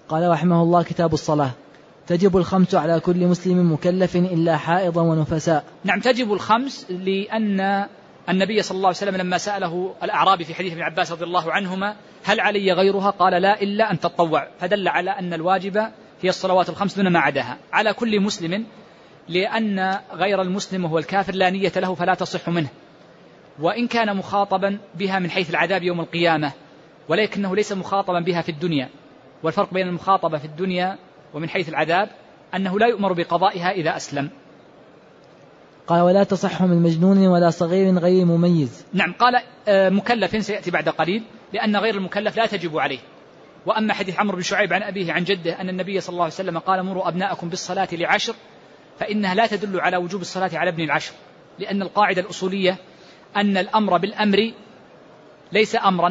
قال رحمه الله: كتاب الصلاة. تجب الخمس على كل مسلم مكلف إلا حائضا ونفساء. نعم، تجب الخمس، لأن النبي صلى الله عليه وسلم لما سأله الأعرابي في حديث ابن عباس رضي الله عنهما: هل علي غيرها؟ قال: لا، إلا أن تطوع، فدل على أن الواجب هي الصلوات الخمس دون ما عداها على كل مسلم، لأن غير المسلم وهو الكافر لا نية له فلا تصح منه، وإن كان مخاطبا بها من حيث العذاب يوم القيامة، ولكنه ليس مخاطبا بها في الدنيا. والفرق بين المخاطبة في الدنيا ومن حيث العذاب أنه لا يؤمر بقضائها إذا أسلم. قال: ولا تصح من مجنون ولا صغير غير مميز. نعم، قال مكلف سيأتي بعد قليل، لأن غير المكلف لا تجب عليه. وأما حديث عمرو بن شعيب عن أبيه عن جده أن النبي صلى الله عليه وسلم قال: مروا أبناءكم بالصلاة ل10، فإنها لا تدل على وجوب الصلاة على ابن 10، لأن القاعدة الأصولية أن الأمر بالأمر ليس أمرا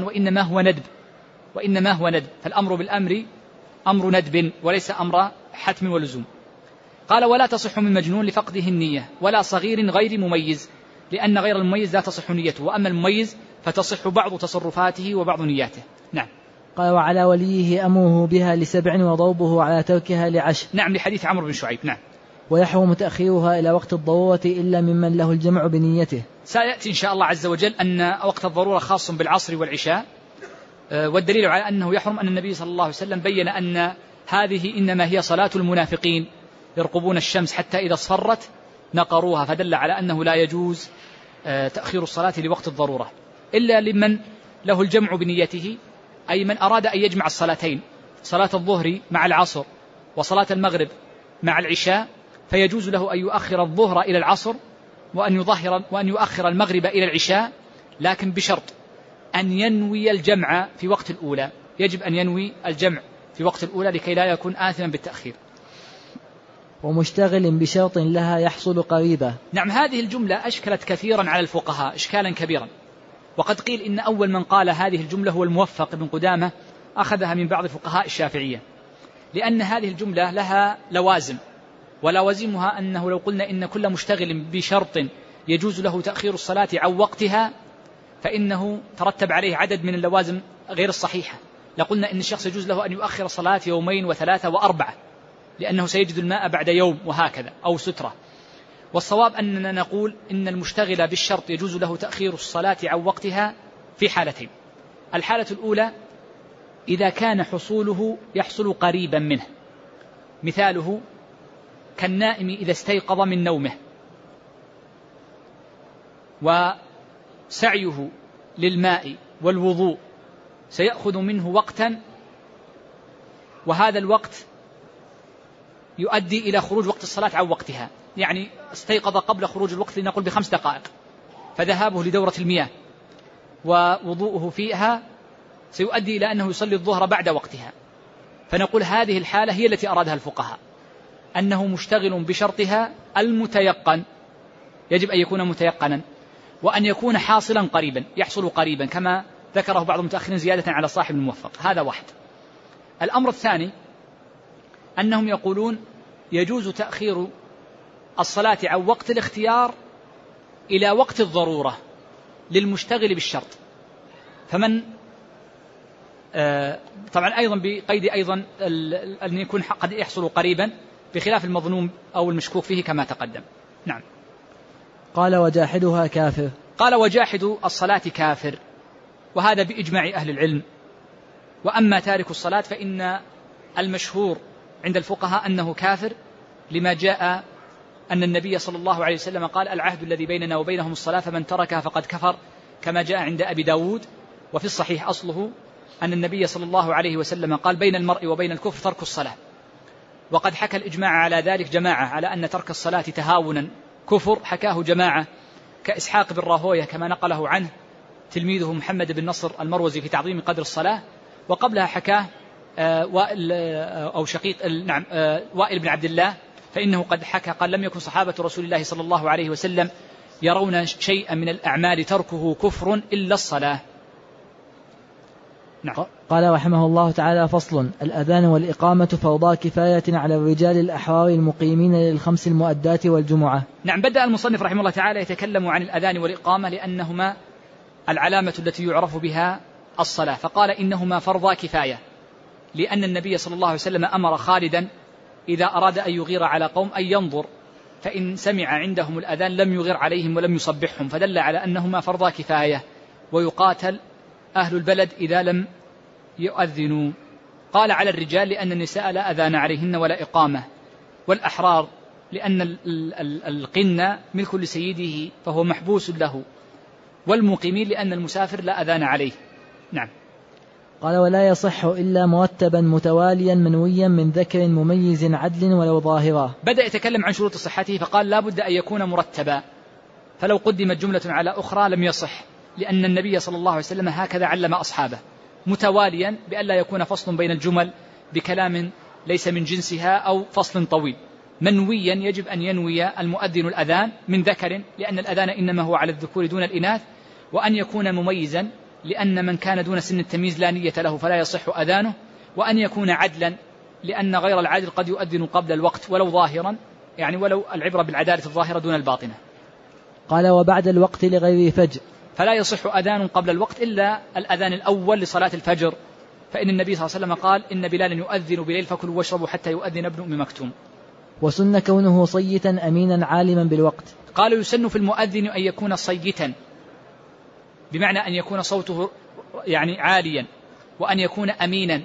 وإنما هو ندب، فالأمر بالأمر أمر ندب وليس أمر حتم ولزوم. قال: ولا تصح من مجنون لفقده النية، ولا صغير غير مميز، لأن غير المميز لا تصح نيته، وأما المميز فتصح بعض تصرفاته وبعض نياته. نعم. قال: وعلى وليه أمره بها ل7 وضربه على تركها ل10. نعم، لحديث عمرو بن شعيب. نعم. ويحرم تأخيرها إلى وقت الضرورة إلا ممن له الجمع بنيته. سيأتي إن شاء الله عز وجل أن وقت الضرورة خاص بالعصر والعشاء، والدليل على أنه يحرم أن النبي صلى الله عليه وسلم بين أن هذه إنما هي صلاة المنافقين يرقبون الشمس حتى إذا اصفرت نقروها، فدل على أنه لا يجوز تأخير الصلاة لوقت الضرورة إلا لمن له الجمع بنيته، أي من أراد أن يجمع الصلاتين، صلاة الظهر مع العصر وصلاة المغرب مع العشاء، فيجوز له أن يؤخر الظهر إلى العصر وأن يؤخر المغرب إلى العشاء، لكن بشرط أن ينوي الجمع في وقت الأولى. يجب أن ينوي الجمع في وقت الأولى لكي لا يكون آثما بالتأخير. ومشتغل بشرط لها يحصل قريبا. نعم، هذه الجملة أشكلت كثيرا على الفقهاء إشكالا كبيرا، وقد قيل إن أول من قال هذه الجملة هو الموفق بن قدامة، أخذها من بعض فقهاء الشافعية، لأن هذه الجملة لها لوازم، ولوازمها أنه لو قلنا إن كل مشتغل بشرط يجوز له تأخير الصلاة عن وقتها فإنه ترتب عليه عدد من اللوازم غير الصحيحة. لقلنا إن الشخص يجوز له أن يؤخر الصلاة 2 و3 و4 لأنه سيجد الماء بعد يوم وهكذا، أو سترة. والصواب أننا نقول إن المشتغل بالشرط يجوز له تأخير الصلاة عن وقتها في حالتين: الحالة الأولى إذا كان حصوله يحصل قريبا منه، مثاله كالنائم إذا استيقظ من نومه وسعيه للماء والوضوء سيأخذ منه وقتا، وهذا الوقت يؤدي إلى خروج وقت الصلاة عن وقتها، يعني استيقظ قبل خروج الوقت لنقول ب5 دقائق، فذهابه لدورة المياه ووضوءه فيها سيؤدي إلى أنه يصلي الظهر بعد وقتها، فنقول هذه الحالة هي التي أرادها الفقهاء، أنه مشتغل بشرطها المتيقن، يجب أن يكون متيقنا، وأن يكون حاصلا قريبا، يحصل قريبا كما ذكره بعض المتأخرين زيادة على صاحب الموفق. هذا واحد. الأمر الثاني أنهم يقولون يجوز تأخير الصلاة عن وقت الاختيار إلى وقت الضرورة للمشتغل بالشرط، فمن طبعا أيضا بقيد أيضا أن يكون قد يحصل قريبا بخلاف المظنون أو المشكوك فيه كما تقدم. نعم. قال: وجاحدها كافر. قال: وجاحد الصلاة كافر، وهذا بإجماع أهل العلم. وأما تارك الصلاة فإن المشهور عند الفقهاء أنه كافر، لما جاء أن النبي صلى الله عليه وسلم قال: العهد الذي بيننا وبينهم الصلاة فمن تركها فقد كفر، كما جاء عند أبي داود. وفي الصحيح أصله أن النبي صلى الله عليه وسلم قال: بين المرء وبين الكفر ترك الصلاة. وقد حكى الإجماع على ذلك جماعة على أن ترك الصلاة تهاونا كفر، حكاه جماعة كإسحاق بن راهويه كما نقله عنه تلميذه محمد بن نصر المروزي في تعظيم قدر الصلاة. وقبلها حكاه وائل بن عبد الله، فإنه قد حكى قال: لم يكن صحابة رسول الله صلى الله عليه وسلم يرون شيئا من الأعمال تركه كفر إلا الصلاة. نعم. قال رحمه الله تعالى: فصل: الأذان والإقامة فرضا كفاية على الرجال الأحرار المقيمين لل5 المؤدات والجمعة. نعم. بدأ المصنف رحمه الله تعالى يتكلم عن الأذان والإقامة لأنهما العلامة التي يعرف بها الصلاة، فقال: إنهما فرضا كفاية لأن النبي صلى الله عليه وسلم أمر خالدا إذا أراد أن يغير على قوم أن ينظر، فإن سمع عندهم الأذان لم يغير عليهم ولم يصبحهم، فدل على أنهما فرضا كفاية، ويقاتل أهل البلد إذا لم يؤذنوا. قال على الرجال لأن النساء لا أذان عليهن ولا إقامة، والأحرار لأن القنة ملك لسيده فهو محبوس له، والمقيمين لأن المسافر لا أذان عليه. نعم. قال ولا يصح إلا مرتبا متواليا منويا من ذكر مميز عدل ولو ظاهرا. بدأ يتكلم عن شروط صحته فقال لا بد أن يكون مرتبا، فلو قدمت جملة على أخرى لم يصح، لأن النبي صلى الله عليه وسلم هكذا علم أصحابه، متواليا بأن لا يكون فصل بين الجمل بكلام ليس من جنسها أو فصل طويل. منويا يجب أن ينوي المؤذن الأذان من ذكر، لأن الأذان إنما هو على الذكور دون الإناث، وأن يكون مميزا لأن من كان دون سن التمييز لا نية له فلا يصح أذانه، وأن يكون عدلا لأن غير العادل قد يؤذن قبل الوقت ولو ظاهرا، يعني ولو العبرة بالعدالة الظاهرة دون الباطنة. قال وبعد الوقت لغير فجر، فلا يصح أذان قبل الوقت إلا الأذان الأول لصلاة الفجر، فإن النبي صلى الله عليه وسلم قال إن بلالا يؤذن بليل فكلوا واشربوا حتى يؤذن ابن أم مكتوم. وسن كونه صيتا أمينا عالما بالوقت. قال يسن في المؤذن أن يكون صيتا، بمعنى أن يكون صوته يعني عاليا، وأن يكون أمينا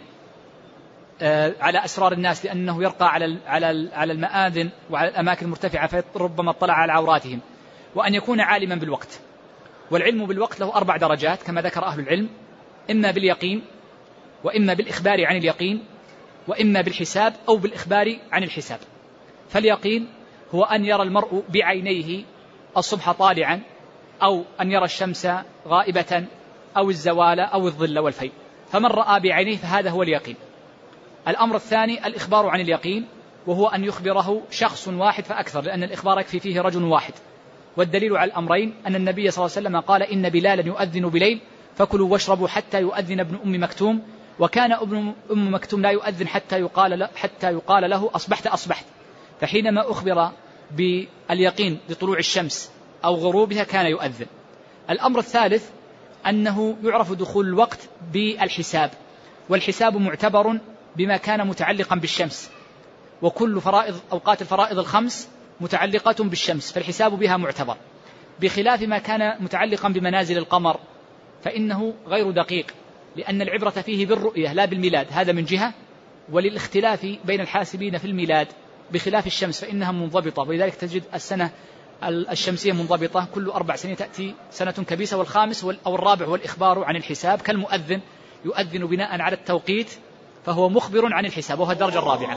على أسرار الناس، لأنه يرقى على المآذن وعلى الأماكن المرتفعة فربما اطلع على عوراتهم، وأن يكون عالما بالوقت. والعلم بالوقت له 4 درجات كما ذكر أهل العلم، إما باليقين، وإما بالإخبار عن اليقين، وإما بالحساب أو بالإخبار عن الحساب. فاليقين هو أن يرى المرء بعينيه الصبح طالعا، أو أن يرى الشمس غائبة، أو الزوال أو الظل والفيء، فمن رأى بعينيه فهذا هو اليقين. الأمر الثاني الإخبار عن اليقين، وهو أن يخبره شخص واحد فأكثر، لأن الإخبار يكفي فيه رجل واحد. والدليل على الأمرين أن النبي صلى الله عليه وسلم قال إن بلالا يؤذن بليل فكلوا واشربوا حتى يؤذن ابن أم مكتوم، وكان ابن أم مكتوم لا يؤذن حتى يقال له أصبحت. فحينما أخبر باليقين لطلوع الشمس أو غروبها كان يؤذن. الأمر الثالث أنه يعرف دخول الوقت بالحساب، والحساب معتبر بما كان متعلقا بالشمس، وكل أوقات الفرائض ال5 متعلقة بالشمس، فالحساب بها معتبر، بخلاف ما كان متعلقا بمنازل القمر فإنه غير دقيق، لأن العبرة فيه بالرؤية لا بالميلاد، هذا من جهة، وللاختلاف بين الحاسبين في الميلاد، بخلاف الشمس فإنها منضبطة، ولذلك تجد السنة الشمسية منضبطة، كل 4 سنين تأتي سنة كبيسة، والخامس أو الرابع والإخبار عن الحساب، كالمؤذن يؤذن بناء على التوقيت فهو مخبر عن الحساب، وهو الدرجة الرابعة.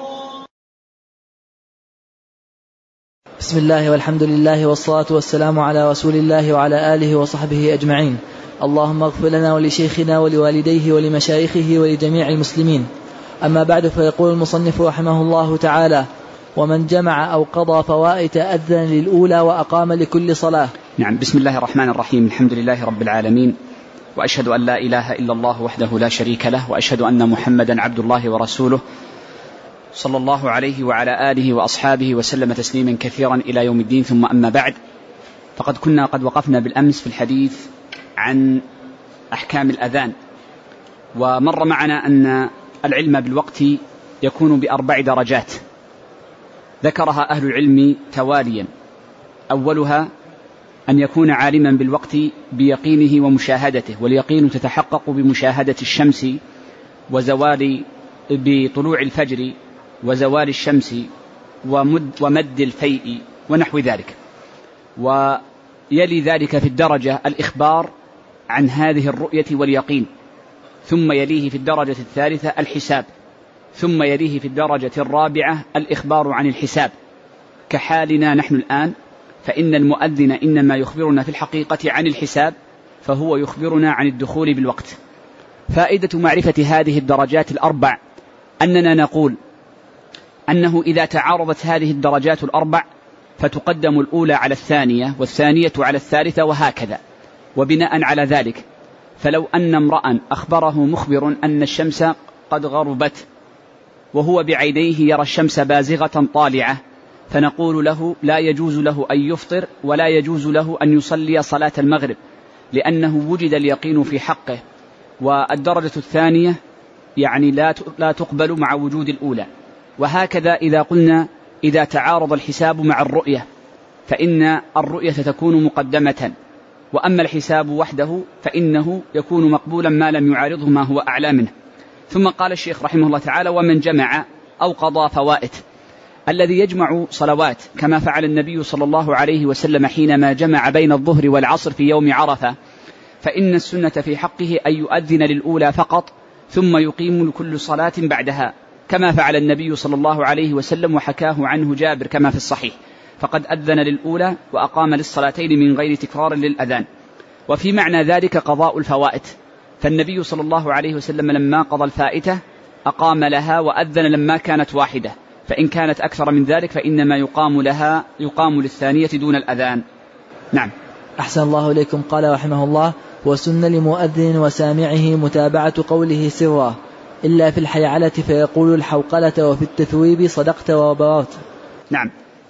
بسم الله والحمد لله والصلاة والسلام على رسول الله وعلى آله وصحبه أجمعين. اللهم اغفر لنا ولشيخنا ولوالديه ولمشايخه ولجميع المسلمين. أما بعد، فيقول المصنف رحمه الله تعالى: ومن جمع أو قضى فوائت أذن للأولى وأقام لكل صلاة. نعم. بسم الله الرحمن الرحيم. الحمد لله رب العالمين، وأشهد أن لا إله إلا الله وحده لا شريك له، وأشهد أن محمدا عبد الله ورسوله، صلى الله عليه وعلى آله وأصحابه وسلم تسليما كثيرا إلى يوم الدين. ثم أما بعد، فقد كنا قد وقفنا بالأمس في الحديث عن أحكام الأذان، ومر معنا أن العلم بالوقت يكون ب4 درجات ذكرها أهل العلم تواليا. أولها أن يكون عالما بالوقت بيقينه ومشاهدته، واليقين تتحقق بمشاهدة الشمس بطلوع الفجر وزوال الشمس ومد الفيء ونحو ذلك. ويلي ذلك في الدرجة الإخبار عن هذه الرؤية واليقين، ثم يليه في الدرجة الثالثة الحساب، ثم يليه في الدرجة الرابعة الإخبار عن الحساب، كحالنا نحن الآن، فإن المؤذن إنما يخبرنا في الحقيقة عن الحساب، فهو يخبرنا عن الدخول بالوقت. فائدة معرفة هذه الدرجات ال4 أننا نقول أنه إذا تعارضت هذه الدرجات ال4 فتقدم الأولى على الثانية، والثانية على الثالثة، وهكذا. وبناء على ذلك فلو أن امرأ أخبره مخبر أن الشمس قد غربت وهو بعينيه يرى الشمس بازغة طالعة، فنقول له لا يجوز له أن يفطر ولا يجوز له أن يصلي صلاة المغرب، لأنه وجد اليقين في حقه. والدرجة الثانية يعني لا تقبل مع وجود الأولى. وهكذا إذا قلنا إذا تعارض الحساب مع الرؤية فإن الرؤية تكون مقدمة، وأما الحساب وحده فإنه يكون مقبولا ما لم يعارضه ما هو أعلى منه. ثم قال الشيخ رحمه الله تعالى: ومن جمع أو قضى فوائت، الذي يجمع صلوات كما فعل النبي صلى الله عليه وسلم حينما جمع بين الظهر والعصر في يوم عرفة، فإن السنة في حقه أن يؤذن للأولى فقط ثم يقيم لكل صلاة بعدها كما فعل النبي صلى الله عليه وسلم، وحكاه عنه جابر كما في الصحيح، فقد أذن للأولى وأقام للصلاتين من غير تكرار للأذان. وفي معنى ذلك قضاء الفوائت، فالنبي صلى الله عليه وسلم لما قضى الفائتة أقام لها وأذن لما كانت واحدة، فإن كانت أكثر من ذلك فإنما يقام للثانية دون الأذان. نعم. أحسن الله إليكم. قال رحمه الله: وسن لمؤذن وسامعه متابعة قوله سرا إلا في الحيعلة فيقول الحوقلة وفي التثويب صدقت وبررت. نعم.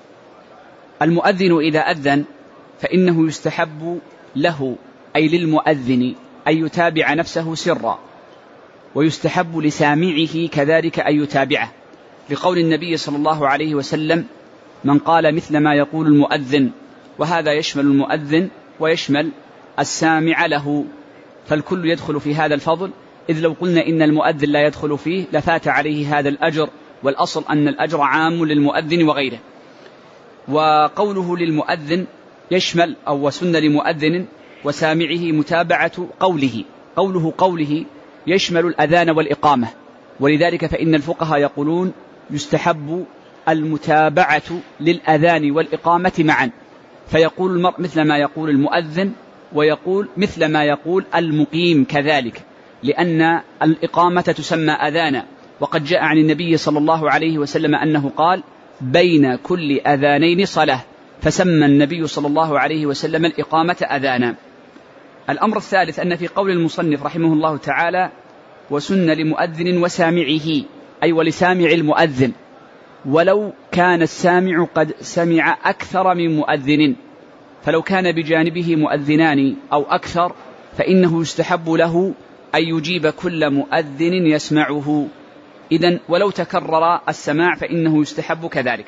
المؤذن إذا أذن فإنه يستحب له أي للمؤذن أن يتابع نفسه سرا، ويستحب لسامعه كذلك أن يتابعه، لقول النبي صلى الله عليه وسلم: من قال مثل ما يقول المؤذن، وهذا يشمل المؤذن ويشمل السامع له، فالكل يدخل في هذا الفضل، إذ لو قلنا إن المؤذن لا يدخل فيه لفات عليه هذا الأجر، والأصل أن الأجر عام للمؤذن وغيره. وقوله للمؤذن يشمل أو وسن لمؤذن وسامعه متابعة قوله يشمل الأذان والإقامة، ولذلك فإن الفقهاء يقولون يستحب المتابعة للأذان والإقامة معا، فيقول المرء مثل ما يقول المؤذن ويقول مثل ما يقول المقيم كذلك، لأن الإقامة تسمى أذانا، وقد جاء عن النبي صلى الله عليه وسلم أنه قال: بين كل أذانين صلاة، فسمى النبي صلى الله عليه وسلم الإقامة أذانا. الأمر الثالث أن في قول المصنف رحمه الله تعالى: وسن لمؤذن وسامعه، أي ولسامع المؤذن، ولو كان السامع قد سمع أكثر من مؤذن، فلو كان بجانبه مؤذنان أو أكثر فإنه يستحب له أن يجيب كل مؤذن يسمعه، إذن ولو تكرر السماع فإنه يستحب كذلك.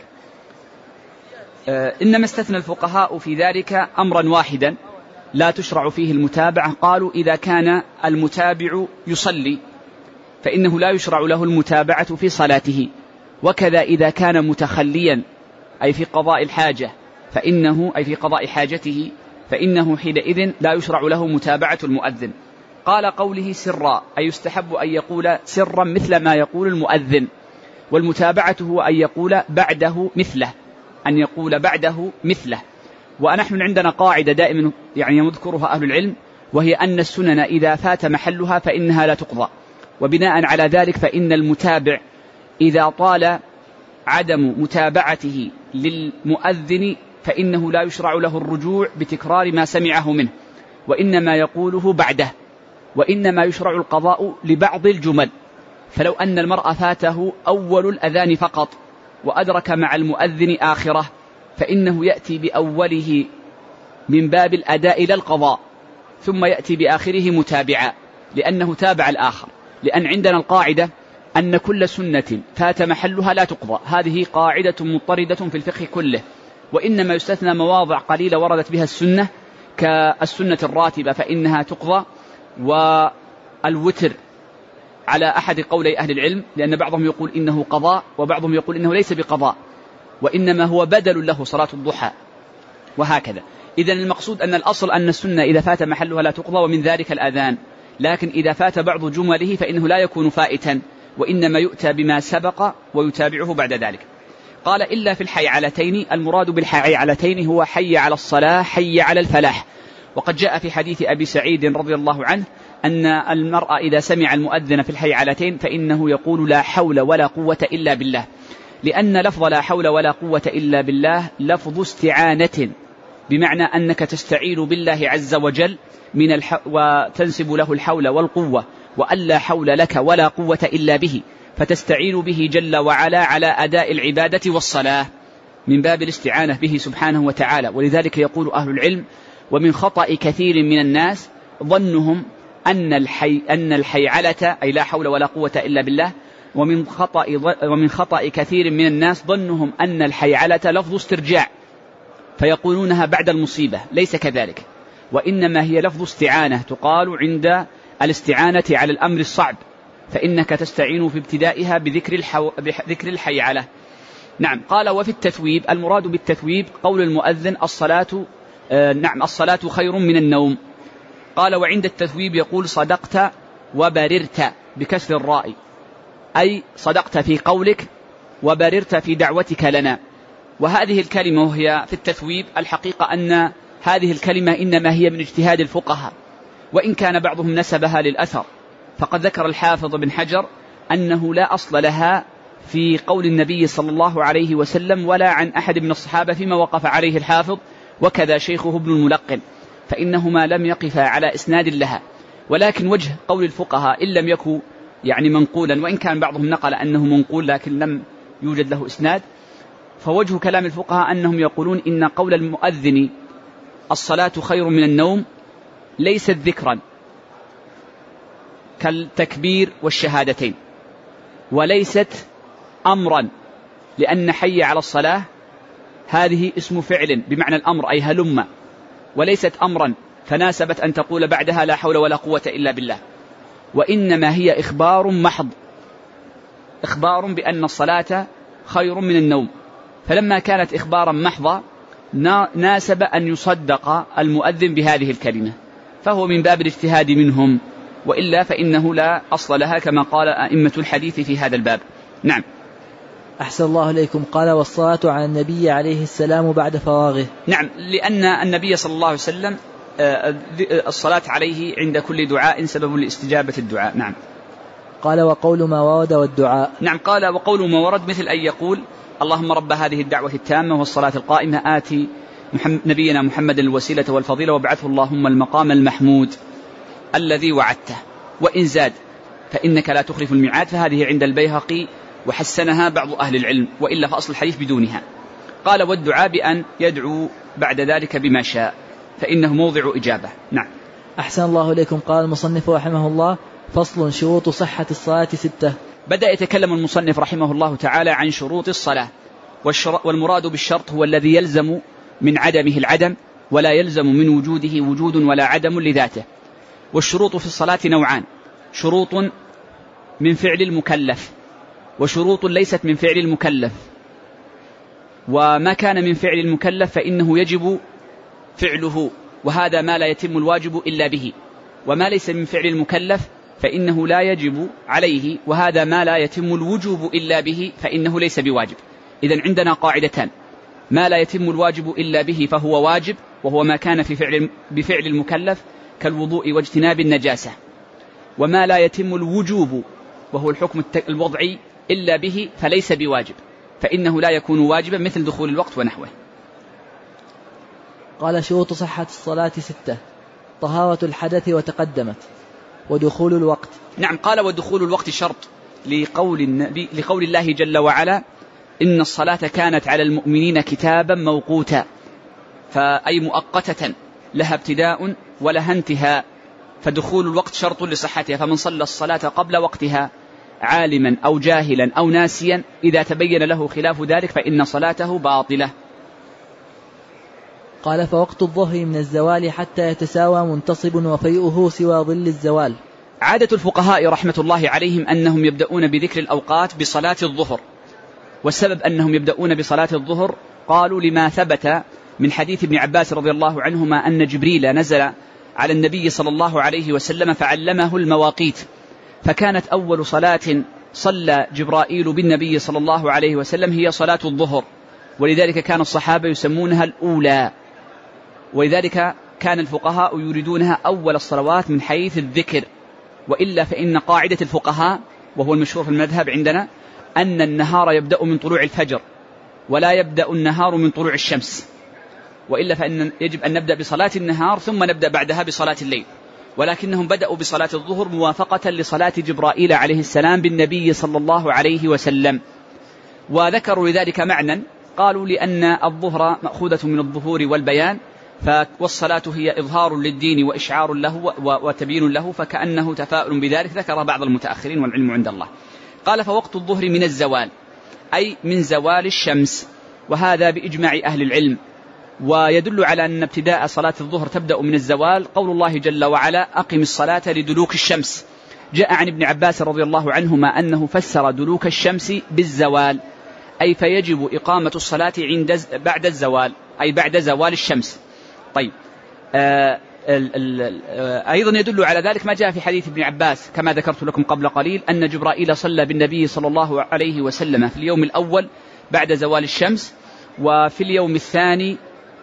إنما استثنى الفقهاء في ذلك أمرا واحدا لا تشرع فيه المتابعة، قالوا: إذا كان المتابع يصلي فإنه لا يشرع له المتابعة في صلاته، وكذا إذا كان متخليا أي في قضاء الحاجة أي في قضاء حاجته فإنه حينئذ لا يشرع له متابعة المؤذن. قال: قوله سرا أي يستحب أن يقول سرا مثل ما يقول المؤذن، والمتابعة هو أن يقول بعده مثله، ونحن عندنا قاعدة دائما يعني يذكرها أهل العلم، وهي أن السنن إذا فات محلها فإنها لا تقضى، وبناء على ذلك فإن المتابع إذا طال عدم متابعته للمؤذن فإنه لا يشرع له الرجوع بتكرار ما سمعه منه، وإنما يقوله بعده، وإنما يشرع القضاء لبعض الجمل. فلو أن المرء فاته أول الأذان فقط وأدرك مع المؤذن آخره فإنه يأتي بأوله من باب الأداء إلى القضاء، ثم يأتي بآخره متابعا لأنه تابع الآخر، لأن عندنا القاعدة أن كل سنة فات محلها لا تقضى، هذه قاعدة مضطردة في الفقه كله، وإنما يستثنى مواضع قليلة وردت بها السنة كالسنة الراتبة فإنها تقضى، والوتر على أحد قولي أهل العلم، لأن بعضهم يقول إنه قضاء وبعضهم يقول إنه ليس بقضاء وإنما هو بدل له صلاة الضحى، وهكذا. إذن المقصود أن الأصل أن السنة إذا فات محلها لا تقضى، ومن ذلك الأذان، لكن إذا فات بعض جمله فإنه لا يكون فائتا، وإنما يؤتى بما سبق ويتابعه بعد ذلك. قال: إلا في الحيعلتين، المراد بالحيعلتين هو حي على الصلاة حي على الفلاح، وقد جاء في حديث أبي سعيد رضي الله عنه أن المرأة إذا سمع المؤذن في الحيعلتين فإنه يقول: لا حول ولا قوة إلا بالله، لأن لفظ لا حول ولا قوة إلا بالله لفظ استعانة، بمعنى أنك تستعين بالله عز وجل وتنسب له الحول والقوة، وأن لا حول لك ولا قوة إلا به، فتستعين به جل وعلا على أداء العبادة والصلاة من باب الاستعانة به سبحانه وتعالى. ولذلك يقول أهل العلم: ومن خطأ كثير من الناس ظنهم أن الحيعلة أي لا حول ولا قوة إلا بالله، ومن خطأ كثير من الناس ظنهم أن الحيعلة لفظ استرجاع فيقولونها بعد المصيبة، ليس كذلك، وإنما هي لفظ استعانة تقال عند الاستعانة على الأمر الصعب، فإنك تستعين في ابتدائها بذكر الحيعلة. نعم. قال وفي التثويب، المراد بالتثويب قول المؤذن الصلاة خير من النوم. قال وعند التثويب يقول صدقت وبررت بكسر الراء، أي صدقت في قولك وبررت في دعوتك لنا. وهذه الكلمة وهي في التثويب الحقيقة أن هذه الكلمة إنما هي من اجتهاد الفقهاء، وإن كان بعضهم نسبها للأثر، فقد ذكر الحافظ بن حجر أنه لا أصل لها في قول النبي صلى الله عليه وسلم ولا عن أحد من الصحابة فيما وقف عليه الحافظ، وكذا شيخه ابن الملقن، فإنهما لم يقفا على إسناد لها. ولكن وجه قول الفقهاء إن لم يكن منقولا، وإن كان بعضهم نقل أنه منقول لكن لم يوجد له إسناد، فوجه كلام الفقهاء أنهم يقولون إن قول المؤذن الصلاة خير من النوم ليست ذكرا كالتكبير والشهادتين، وليست أمرا، لأن حي على الصلاة هذه اسم فعل بمعنى الأمر أي هلم، وليست أمرا فناسبت أن تقول بعدها لا حول ولا قوة إلا بالله، وإنما هي إخبار محض، إخبار بأن الصلاة خير من النوم. فلما كانت إخبارا محضا ناسب أن يصدق المؤذن بهذه الكلمة، فهو من باب الاجتهاد منهم، وإلا فإنه لا أصل لها كما قال أئمة الحديث في هذا الباب. نعم. أحسن الله إليكم. قال والصلاة على النبي عليه السلام بعد فراغه. نعم، لأن النبي صلى الله عليه وسلم الصلاة عليه عند كل دعاء سبب لاستجابة الدعاء. نعم. قال وقول ما ورد والدعاء. نعم. قال وقول ما ورد مثل أن يقول اللهم رب هذه الدعوة التامة والصلاة القائمة آتي نبينا محمد الوسيلة والفضيلة وابعثه اللهم المقام المحمود الذي وعدته، وإن زاد فإنك لا تخلف الميعاد، فهذه عند البيهقي وحسنها بعض أهل العلم، وإلا فأصل الحديث بدونها. قال والدعاء بأن يدعو بعد ذلك بما شاء، فإنه موضع إجابة. نعم. أحسن الله إليكم. قال المصنف رحمه الله فصل شروط صحة الصلاة 6. بدأ يتكلم المصنف رحمه الله تعالى عن شروط الصلاة، والمراد بالشرط هو الذي يلزم من عدمه العدم، ولا يلزم من وجوده وجود ولا عدم لذاته. والشروط في الصلاة نوعان: شروط من فعل المكلف، وشروط ليست من فعل المكلف. وما كان من فعل المكلف فإنه يجب فعله، وهذا ما لا يتم الواجب إلا به. وما ليس من فعل المكلف فإنه لا يجب عليه، وهذا ما لا يتم الوجوب إلا به فإنه ليس بواجب. إذن عندنا قاعدتان: ما لا يتم الواجب إلا به فهو واجب، وهو ما كان بفعل المكلف كالوضوء واجتناب النجاسة. وما لا يتم الوجوب وهو الحكم الوضعي إلا به فليس بواجب، فإنه لا يكون واجبا، مثل دخول الوقت ونحوه. قال شروط صحة الصلاة 6: طهارة الحدث وتقدمت، ودخول الوقت. نعم. قال ودخول الوقت شرط لقول الله جل وعلا: إن الصلاة كانت على المؤمنين كتابا موقوتا، فأي مؤقتة لها ابتداء ولها انتهاء، فدخول الوقت شرط لصحتها. فمن صلى الصلاة قبل وقتها عالما أو جاهلا أو ناسيا إذا تبين له خلاف ذلك فإن صلاته باطلة. قال فوقت الظهر من الزوال حتى يتساوى منتصب وفيئه سوى ظل الزوال. عادة الفقهاء رحمة الله عليهم أنهم يبدأون بذكر الأوقات بصلاة الظهر، والسبب أنهم يبدأون بصلاة الظهر قالوا لما ثبت من حديث ابن عباس رضي الله عنهما أن جبريل نزل على النبي صلى الله عليه وسلم فعلمه المواقيت، فكانت أول صلاة صلى جبرائيل بالنبي صلى الله عليه وسلم هي صلاة الظهر، ولذلك كان الصحابة يسمونها الأولى، ولذلك كان الفقهاء يريدونها أول الصلوات من حيث الذكر. وإلا فإن قاعدة الفقهاء وهو المشهور في المذهب عندنا أن النهار يبدأ من طلوع الفجر، ولا يبدأ النهار من طلوع الشمس، وإلا فإن يجب أن نبدأ بصلاة النهار ثم نبدأ بعدها بصلاة الليل، ولكنهم بدأوا بصلاة الظهر موافقة لصلاة جبرائيل عليه السلام بالنبي صلى الله عليه وسلم. وذكروا لذلك معنى، قالوا لأن الظهر مأخوذة من الظهور والبيان، والصلاة هي إظهار للدين وإشعار له وتبيين له، فكأنه تفاؤل بذلك، ذكر بعض المتأخرين والعلم عند الله. قال فوقت الظهر من الزوال، أي من زوال الشمس، وهذا بإجماع أهل العلم. ويدل على أن ابتداء صلاة الظهر تبدأ من الزوال قول الله جل وعلا أقم الصلاة لدلوك الشمس. جاء عن ابن عباس رضي الله عنهما أنه فسر دلوك الشمس بالزوال، أي فيجب إقامة الصلاة بعد الزوال، أي بعد زوال الشمس. طيب، أيضا يدل على ذلك ما جاء في حديث ابن عباس كما ذكرت لكم قبل قليل أن جبرائيل صلى بالنبي صلى الله عليه وسلم في اليوم الأول بعد زوال الشمس، وفي اليوم الثاني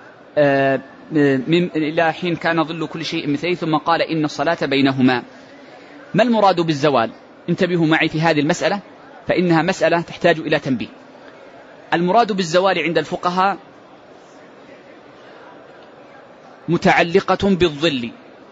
إلى حين كان ظل كل شيء مثليه، ثم قال إن الصلاة بينهما. ما المراد بالزوال؟ انتبهوا معي في هذه المسألة فإنها مسألة تحتاج إلى تنبيه. المراد بالزوال عند الفقهاء متعلقة بالظل.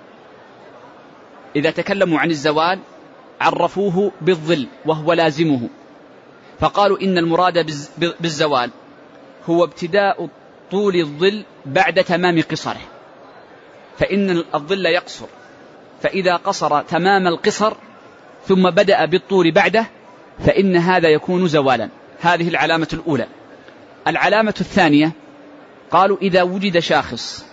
إذا تكلموا عن الزوال عرفوه بالظل وهو لازمه، فقالوا إن المراد بالزوال هو ابتداء طول الظل بعد تمام قصره، فإن الظل يقصر، فإذا قصر تمام القصر ثم بدأ بالطول بعده فإن هذا يكون زوالا. هذه العلامة الأولى. العلامة الثانية قالوا إذا وجد شاخص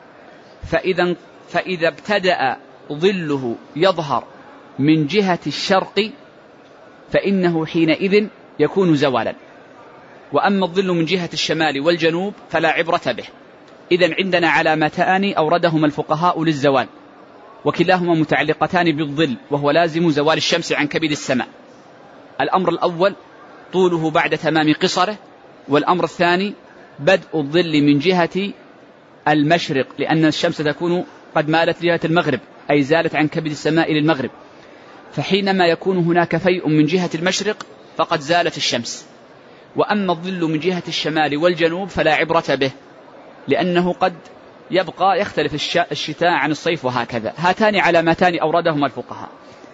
فإذا ابتدأ ظله يظهر من جهة الشرق فإنه حينئذ يكون زوالا، وأما الظل من جهة الشمال والجنوب فلا عبرة به. إذن عندنا علامتان أوردهما الفقهاء للزوال، وكلاهما متعلقتان بالظل وهو لازم زوال الشمس عن كبد السماء. الأمر الأول طوله بعد تمام قصره، والأمر الثاني بدء الظل من جهة المشرق، لأن الشمس تكون قد مالت جهة المغرب، أي زالت عن كبد السماء للمغرب، فحينما يكون هناك فيء من جهة المشرق فقد زالت الشمس. وأما الظل من جهة الشمال والجنوب فلا عبرة به، لأنه قد يبقى يختلف الشتاء عن الصيف وهكذا. هاتان علامتان أوردهما الفقهاء.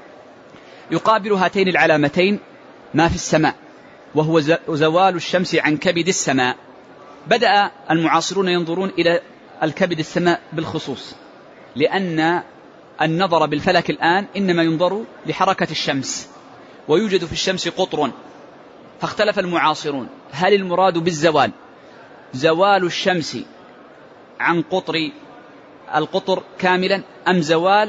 يقابل هاتين العلامتين ما في السماء، وهو زوال الشمس عن كبد السماء. بدأ المعاصرون ينظرون إلى الكبد السماء بالخصوص، لأن النظر بالفلك الآن إنما ينظر لحركة الشمس، ويوجد في الشمس قطر، فاختلف المعاصرون هل المراد بالزوال زوال الشمس عن القطر كاملا، أم زوال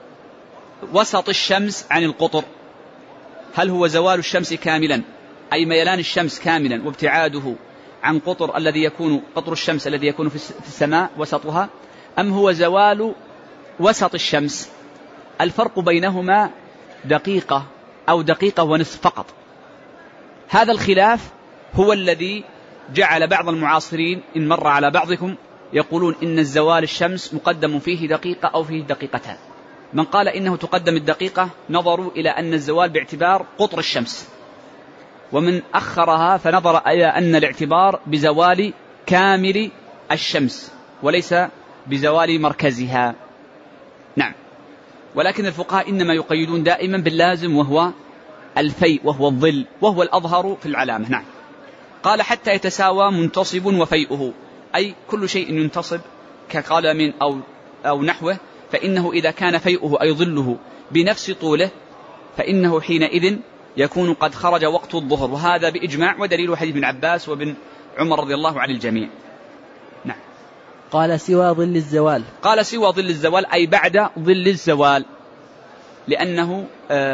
وسط الشمس عن القطر؟ هل هو زوال الشمس كاملا أي ميلان الشمس كاملا وابتعاده عن قطر الشمس الذي يكون في السماء وسطها، أم هو زوال وسط الشمس؟ الفرق بينهما دقيقة أو دقيقة ونصف فقط. هذا الخلاف هو الذي جعل بعض المعاصرين إن مر على بعضكم يقولون إن الزوال الشمس مقدم فيه دقيقة أو فيه دقيقتان. من قال إنه تقدم الدقيقة نظروا إلى أن الزوال باعتبار قطر الشمس، ومن أخرها فنظر إلى أن الاعتبار بزوال كامل الشمس وليس بزوال مركزها. نعم، ولكن الفقهاء إنما يقيدون دائما باللازم وهو الفيء وهو الظل وهو الأظهر في العلامة. نعم. قال حتى يتساوى منتصب وفيئه، أي كل شيء ينتصب كقلم أو نحوه، فإنه إذا كان فيئه أي ظله بنفس طوله فإنه حينئذ يكون قد خرج وقت الظهر، وهذا بإجماع، ودليل حديث ابن عباس وابن عمر رضي الله عن الجميع. نعم. قال سوى ظل الزوال. قال سوى ظل الزوال أي بعد ظل الزوال، لأنه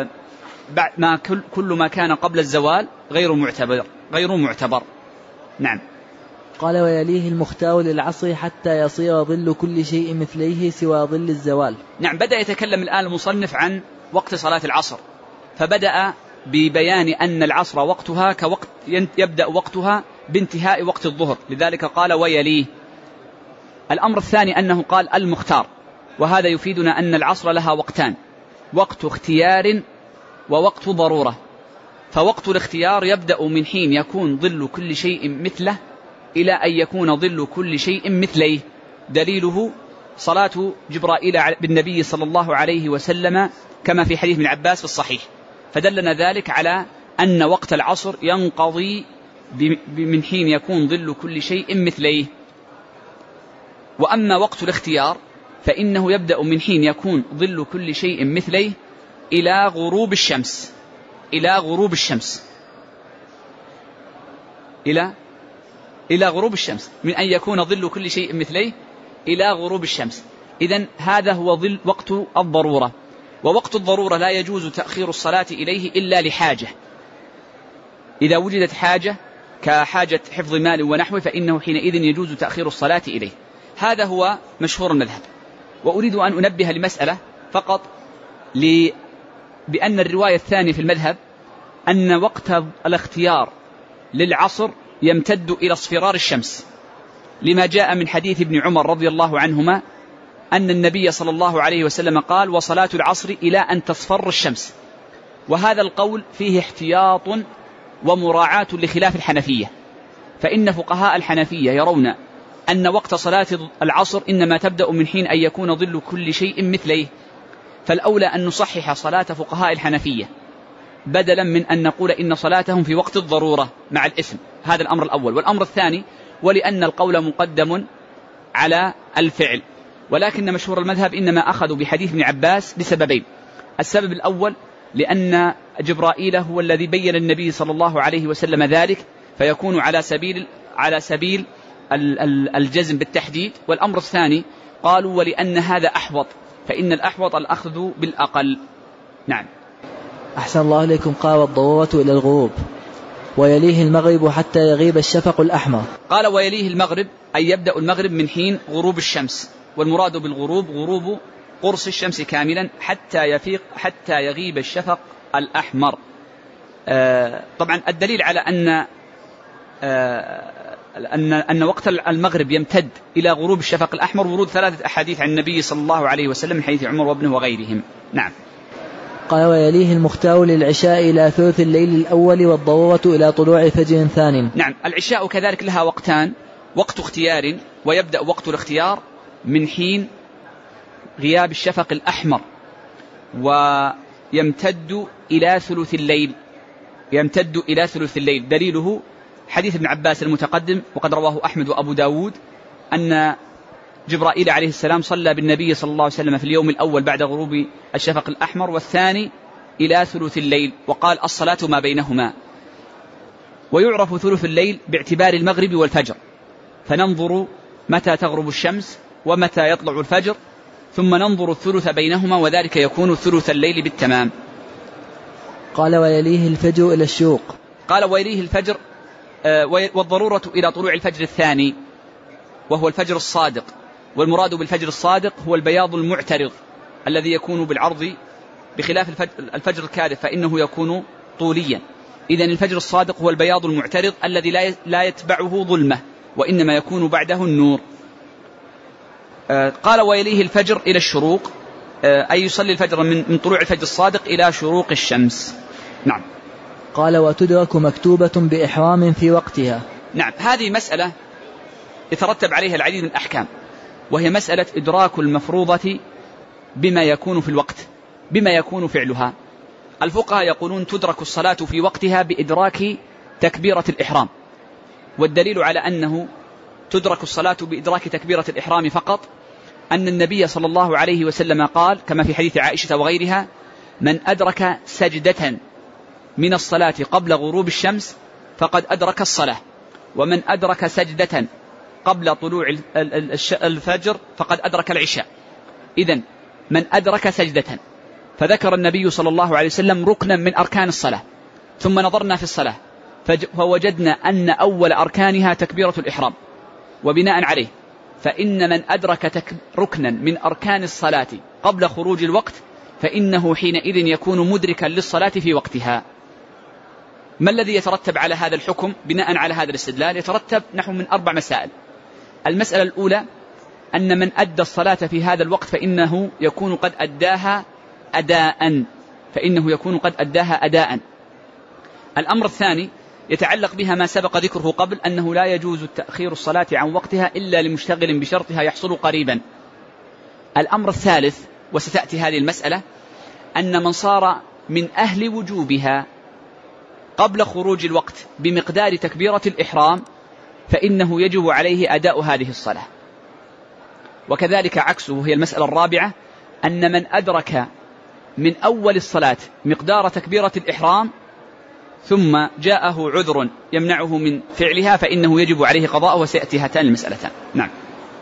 كل ما كان قبل الزوال غير معتبر. نعم. قال ويليه المختار للعصر حتى يصير ظل كل شيء مثليه سوى ظل الزوال. نعم، بدأ يتكلم الآن المصنف عن وقت صلاة العصر، فبدأ ببيان أن العصر وقتها كوقت يبدأ وقتها بانتهاء وقت الظهر، لذلك قال ويليه. الأمر الثاني أنه قال المختار، وهذا يفيدنا أن العصر لها وقتان، وقت اختيار ووقت ضرورة. فوقت الاختيار يبدأ من حين يكون ظل كل شيء مثله إلى أن يكون ظل كل شيء مثليه، دليله صلاة جبرائيل بالنبي صلى الله عليه وسلم كما في حديث ابن عباس في الصحيح، فدلنا ذلك على أن وقت العصر ينقضي من حين يكون ظل كل شيء مثليه. وأما وقت الاختيار فإنه يبدأ من حين يكون ظل كل شيء مثليه إلى غروب الشمس، إلى غروب الشمس، إلى غروب الشمس، من أن يكون ظل كل شيء مثليه إلى غروب الشمس. إذن هذا هو ظل وقت الضرورة. ووقت الضرورة لا يجوز تأخير الصلاة إليه إلا لحاجة، إذا وجدت حاجة كحاجة حفظ مال ونحوه فإنه حينئذ يجوز تأخير الصلاة إليه. هذا هو مشهور المذهب. وأريد أن أنبه لمسألة فقط، بأن الرواية الثانية في المذهب أن وقت الاختيار للعصر يمتد إلى اصفرار الشمس، لما جاء من حديث ابن عمر رضي الله عنهما أن النبي صلى الله عليه وسلم قال: وصلاة العصر إلى أن تصفر الشمس. وهذا القول فيه احتياط ومراعاة لخلاف الحنفية، فإن فقهاء الحنفية يرون أن وقت صلاة العصر إنما تبدأ من حين أن يكون ظل كل شيء مثليه، فالأولى أن نصحح صلاة فقهاء الحنفية بدلا من أن نقول إن صلاتهم في وقت الضرورة مع الإثم. هذا الأمر الأول. والأمر الثاني، ولأن القول مقدم على الفعل، ولكن مشهور المذهب إنما أخذوا بحديث ابن عباس لسببين. السبب الأول لأن جبرائيل هو الذي بين النبي صلى الله عليه وسلم ذلك، فيكون على سبيل الجزم بالتحديد. والأمر الثاني قالوا ولأن هذا أحوط، فإن الأحوط الأخذ بالأقل. نعم. أحسن الله إليكم. قال: والضرورة إلى الغروب، ويليه المغرب حتى يغيب الشفق الأحمر. قال: ويليه المغرب، أي يبدأ المغرب من حين غروب الشمس، والمراد بالغروب غروب قرص الشمس كاملا حتى يغيب الشفق الأحمر. طبعا الدليل على أن وقت المغرب يمتد إلى غروب الشفق الأحمر ورود 3 أحاديث عن النبي صلى الله عليه وسلم من حديث عمر وابنه وغيرهم. نعم. قال: ويليه المختار للعشاء إلى ثلث الليل الأول، والضرورة إلى طلوع فجر ثان. نعم. العشاء كذلك لها وقتان، وقت اختيار، ويبدأ وقت الاختيار من حين غياب الشفق الأحمر، ويمتد إلى ثلث الليل. دليله حديث ابن عباس المتقدم، وقد رواه أحمد وأبو داود، أن جبرائيل عليه السلام صلى بالنبي صلى الله عليه وسلم في اليوم الأول بعد غروب الشفق الأحمر، والثاني إلى ثلث الليل، وقال: الصلاة ما بينهما. ويعرف ثلث الليل باعتبار المغرب والفجر، فننظر متى تغرب الشمس ومتى يطلع الفجر، ثم ننظر الثلث بينهما، وذلك يكون ثلث الليل بالتمام. قال: ويليه الفجر إلى الشروق. قال: ويليه الفجر، والضرورة إلى طلوع الفجر الثاني، وهو الفجر الصادق. والمراد بالفجر الصادق هو البياض المعترض الذي يكون بالعرض، بخلاف الفجر الكاذب فإنه يكون طوليا. إذن الفجر الصادق هو البياض المعترض الذي لا يتبعه ظلمة، وإنما يكون بعده النور. قال: ويليه الفجر إلى الشروق، أي يصلي الفجر من طلوع الفجر الصادق إلى شروق الشمس. نعم. قال: وتدرك مكتوبة بإحرام في وقتها. نعم. هذه مسألة يترتب عليها العديد من الأحكام، وهي مسألة إدراك المفروضة بما يكون في الوقت، بما يكون فعلها. الفقهاء يقولون تدرك الصلاة في وقتها بإدراك تكبيرة الإحرام، والدليل على أنه تدرك الصلاة بإدراك تكبيرة الإحرام فقط أن النبي صلى الله عليه وسلم قال كما في حديث عائشة وغيرها: من أدرك سجدة من الصلاة قبل غروب الشمس فقد أدرك الصلاة، ومن أدرك سجدة قبل طلوع الفجر فقد أدرك العشاء. إذن من أدرك سجدة، فذكر النبي صلى الله عليه وسلم ركنا من أركان الصلاة، ثم نظرنا في الصلاة فوجدنا أن أول أركانها تكبيرة الإحرام، وبناء عليه فإن من أدرك ركنا من أركان الصلاة قبل خروج الوقت فإنه حينئذ يكون مدركا للصلاة في وقتها. ما الذي يترتب على هذا الحكم بناء على هذا الاستدلال؟ يترتب نحو من 4 مسائل. المسألة الأولى أن من أدى الصلاة في هذا الوقت فإنه يكون قد أداها أداء. الأمر الثاني يتعلق بها ما سبق ذكره قبل، أنه لا يجوز تأخير الصلاة عن وقتها إلا لمشتغل بشرطها يحصل قريبا. الأمر الثالث، وستأتي هذه المسألة، أن من صار من أهل وجوبها قبل خروج الوقت بمقدار تكبيرة الإحرام فإنه يجب عليه أداء هذه الصلاة. وكذلك عكسه هي المسألة الرابعة، أن من أدرك من أول الصلاة مقدار تكبيرة الإحرام ثم جاءه عذر يمنعه من فعلها فإنه يجب عليه قضاء، وسيأتي هاتان المسألتان. نعم.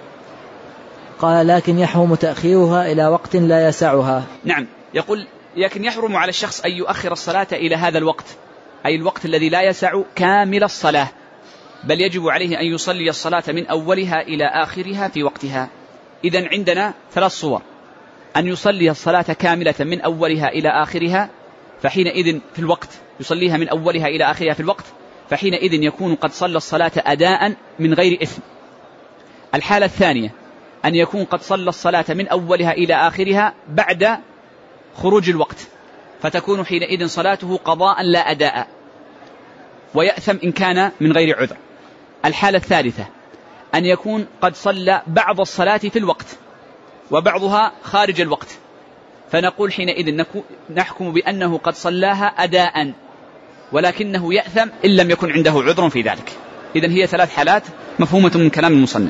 قال لكن يحرم تأخيرها إلى وقت لا يسعها. نعم، يقول لكن يحرم على الشخص أن يؤخر الصلاة إلى هذا الوقت، أي الوقت الذي لا يسع كامل الصلاة، بل يجب عليه أن يصلي الصلاة من أولها إلى آخرها في وقتها. إذن عندنا 3 صور: أن يصلي الصلاة كاملة من أولها إلى آخرها، فحينئذ في الوقت يصليها من أولها إلى آخرها في الوقت، فحينئذ يكون قد صلى الصلاة أداء من غير إثم. الحالة الثانية أن يكون قد صلى الصلاة من أولها إلى آخرها بعد خروج الوقت، فتكون حينئذ صلاته قضاء لا أداء، ويأثم إن كان من غير عذر. الحالة الثالثة أن يكون قد صلى بعض الصلاة في الوقت وبعضها خارج الوقت، فنقول حينئذ نحكم بأنه قد صلاها أداء، ولكنه يأثم إن لم يكن عنده عذر في ذلك. إذن هي 3 حالات مفهومة من كلام المصنف.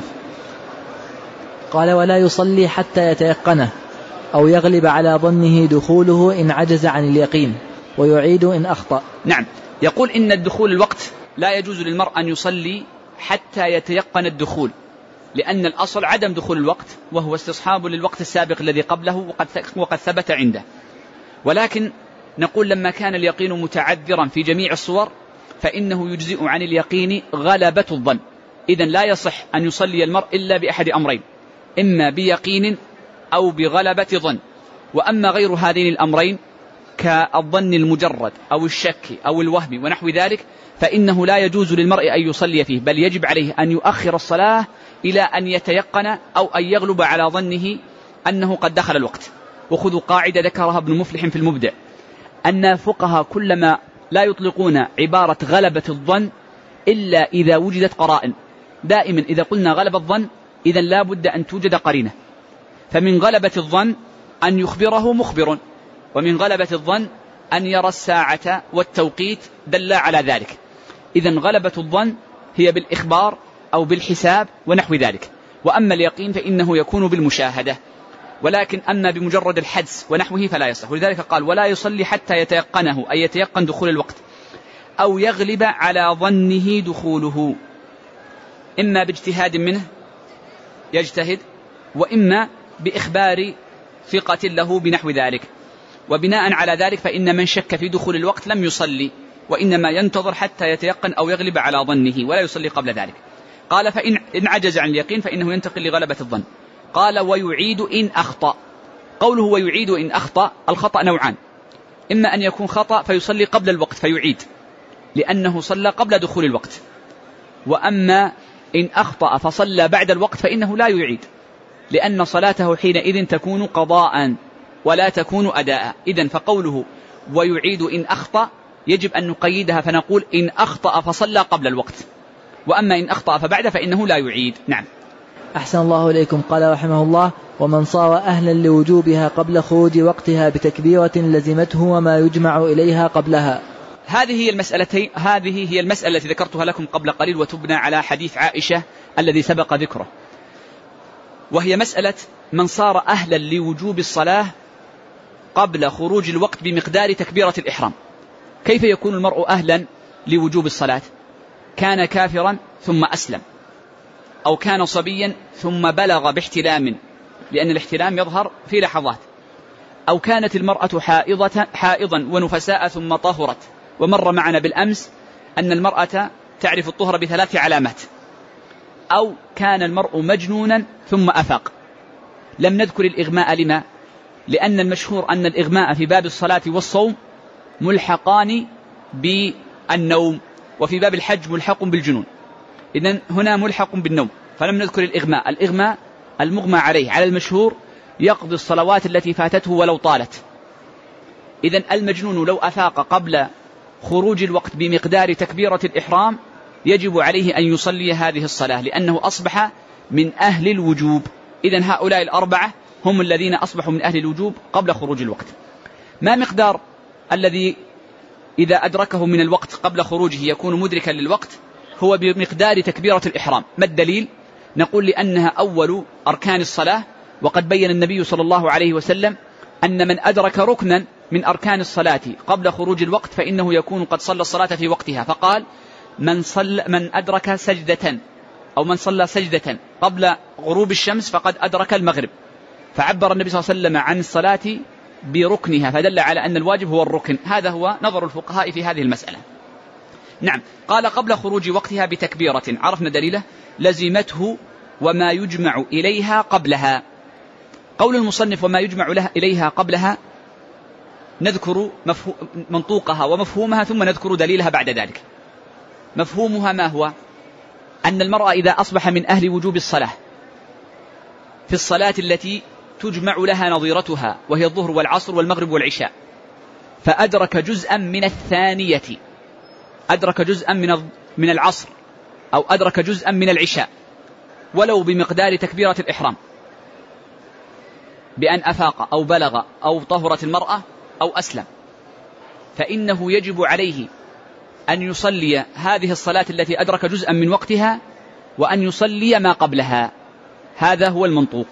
قال ولا يصلي حتى يتيقنه أو يغلب على ظنه دخوله إن عجز عن اليقين، ويعيد إن أخطأ. نعم، يقول إن الدخول الوقت لا يجوز للمرء أن يصلي حتى يتيقن الدخول، لأن الأصل عدم دخول الوقت، وهو استصحاب للوقت السابق الذي قبله وقد ثبت عنده. ولكن نقول لما كان اليقين متعذرا في جميع الصور فإنه يجزئ عن اليقين غلبة الظن. إذن لا يصح أن يصلي المرء إلا بأحد أمرين: إما بيقين أو بغلبة ظن. وأما غير هذين الأمرين كالظن المجرد أو الشك أو الوهم ونحو ذلك فإنه لا يجوز للمرء أن يصلي فيه، بل يجب عليه أن يؤخر الصلاة إلى أن يتيقن أو أن يغلب على ظنه أنه قد دخل الوقت. وخذوا قاعدة ذكرها ابن مفلح في المبدع، أن الفقهاء كلما لا يطلقون عبارة غلبة الظن إلا إذا وجدت قرائن. دائما إذا قلنا غلب الظن إذن لا بد أن توجد قرينة، فمن غلبة الظن أن يخبره مخبر، ومن غلبة الظن أن يرى الساعة والتوقيت دل على ذلك. إذن غلبة الظن هي بالإخبار أو بالحساب ونحو ذلك. وأما اليقين فإنه يكون بالمشاهدة، ولكن أما بمجرد الحدس ونحوه فلا يصح. ولذلك قال ولا يصلي حتى يتيقنه، أي يتيقن دخول الوقت، أو يغلب على ظنه دخوله، إما باجتهاد منه يجتهد، وإما بإخبار ثقة له بنحو ذلك. وبناء على ذلك فإن من شك في دخول الوقت لم يصلي، وإنما ينتظر حتى يتيقن أو يغلب على ظنه ولا يصلي قبل ذلك. قال فإن عجز عن اليقين فإنه ينتقل لغلبة الظن. قال ويعيد إن أخطأ. قوله ويعيد إن أخطأ، الخطأ نوعان: إما أن يكون خطأ فيصلي قبل الوقت فيعيد لأنه صلى قبل دخول الوقت، وأما إن أخطأ فصلى بعد الوقت فإنه لا يعيد، لأن صلاته حينئذ تكون قضاء ولا تكون أداء. إذن فقوله ويعيد إن أخطأ يجب أن نقيدها فنقول إن أخطأ فصلى قبل الوقت، وأما إن أخطأ فبعد فإنه لا يعيد. نعم. أحسن الله إليكم. قال رحمه الله ومن صار أهلا لوجوبها قبل خروج وقتها بتكبيرة لزمته وما يجمع إليها قبلها. هذه هي المسألة التي ذكرتها لكم قبل قليل، وتبنى على حديث عائشة الذي سبق ذكره، وهي مسألة من صار أهلا لوجوب الصلاة قبل خروج الوقت بمقدار تكبيرة الإحرام. كيف يكون المرء أهلا لوجوب الصلاة؟ كان كافرا ثم أسلم، أو كان صبيا ثم بلغ باحتلام، لأن الاحتلام يظهر في لحظات، أو كانت المرأة حائضا ونفساء ثم طهرت، ومر معنا بالأمس أن المرأة تعرف الطهر ب3 علامات، أو كان المرء مجنونا ثم أفاق. لم نذكر الإغماء لما؟ لأن المشهور أن الإغماء في باب الصلاة والصوم ملحقان بالنوم، وفي باب الحج ملحق بالجنون. إذن هنا ملحق بالنوم فلم نذكر الإغماء. الإغماء المغمى عليه على المشهور يقضي الصلوات التي فاتته ولو طالت. إذن المجنون لو أفاق قبل خروج الوقت بمقدار تكبيرة الإحرام يجب عليه أن يصلي هذه الصلاة، لأنه أصبح من أهل الوجوب. إذن هؤلاء ال4 هم الذين أصبحوا من أهل الوجوب قبل خروج الوقت. ما مقدار الذي إذا أدركه من الوقت قبل خروجه يكون مدركا للوقت؟ هو بمقدار تكبيرة الإحرام. ما الدليل؟ نقول لأنها أول أركان الصلاة، وقد بين النبي صلى الله عليه وسلم أن من أدرك ركنا من أركان الصلاة قبل خروج الوقت فإنه يكون قد صلى الصلاة في وقتها، فقال من أدرك سجدة أو من صلى سجدة قبل غروب الشمس فقد أدرك المغرب، فعبر النبي صلى الله عليه وسلم عن الصلاة بركنها، فدل على أن الواجب هو الركن. هذا هو نظر الفقهاء في هذه المسألة. نعم، قال قبل خروج وقتها بتكبيرة، عرفنا دليله، لزمته وما يجمع إليها قبلها. قول المصنف وما يجمع إليها قبلها نذكر منطوقها ومفهومها ثم نذكر دليلها بعد ذلك. مفهومها ما هو؟ أن المرأة إذا أصبح من أهل وجوب الصلاة في الصلاة التي تجمع لها نظيرتها وهي الظهر والعصر والمغرب والعشاء، فأدرك جزءا من الثانية، أدرك جزءا من العصر أو أدرك جزءا من العشاء ولو بمقدار تكبيرة الإحرام، بأن أفاق أو بلغ أو طهرت المرأة أو أسلم، فإنه يجب عليه أن يصلي هذه الصلاة التي أدرك جزءا من وقتها وأن يصلي ما قبلها. هذا هو المنطوق.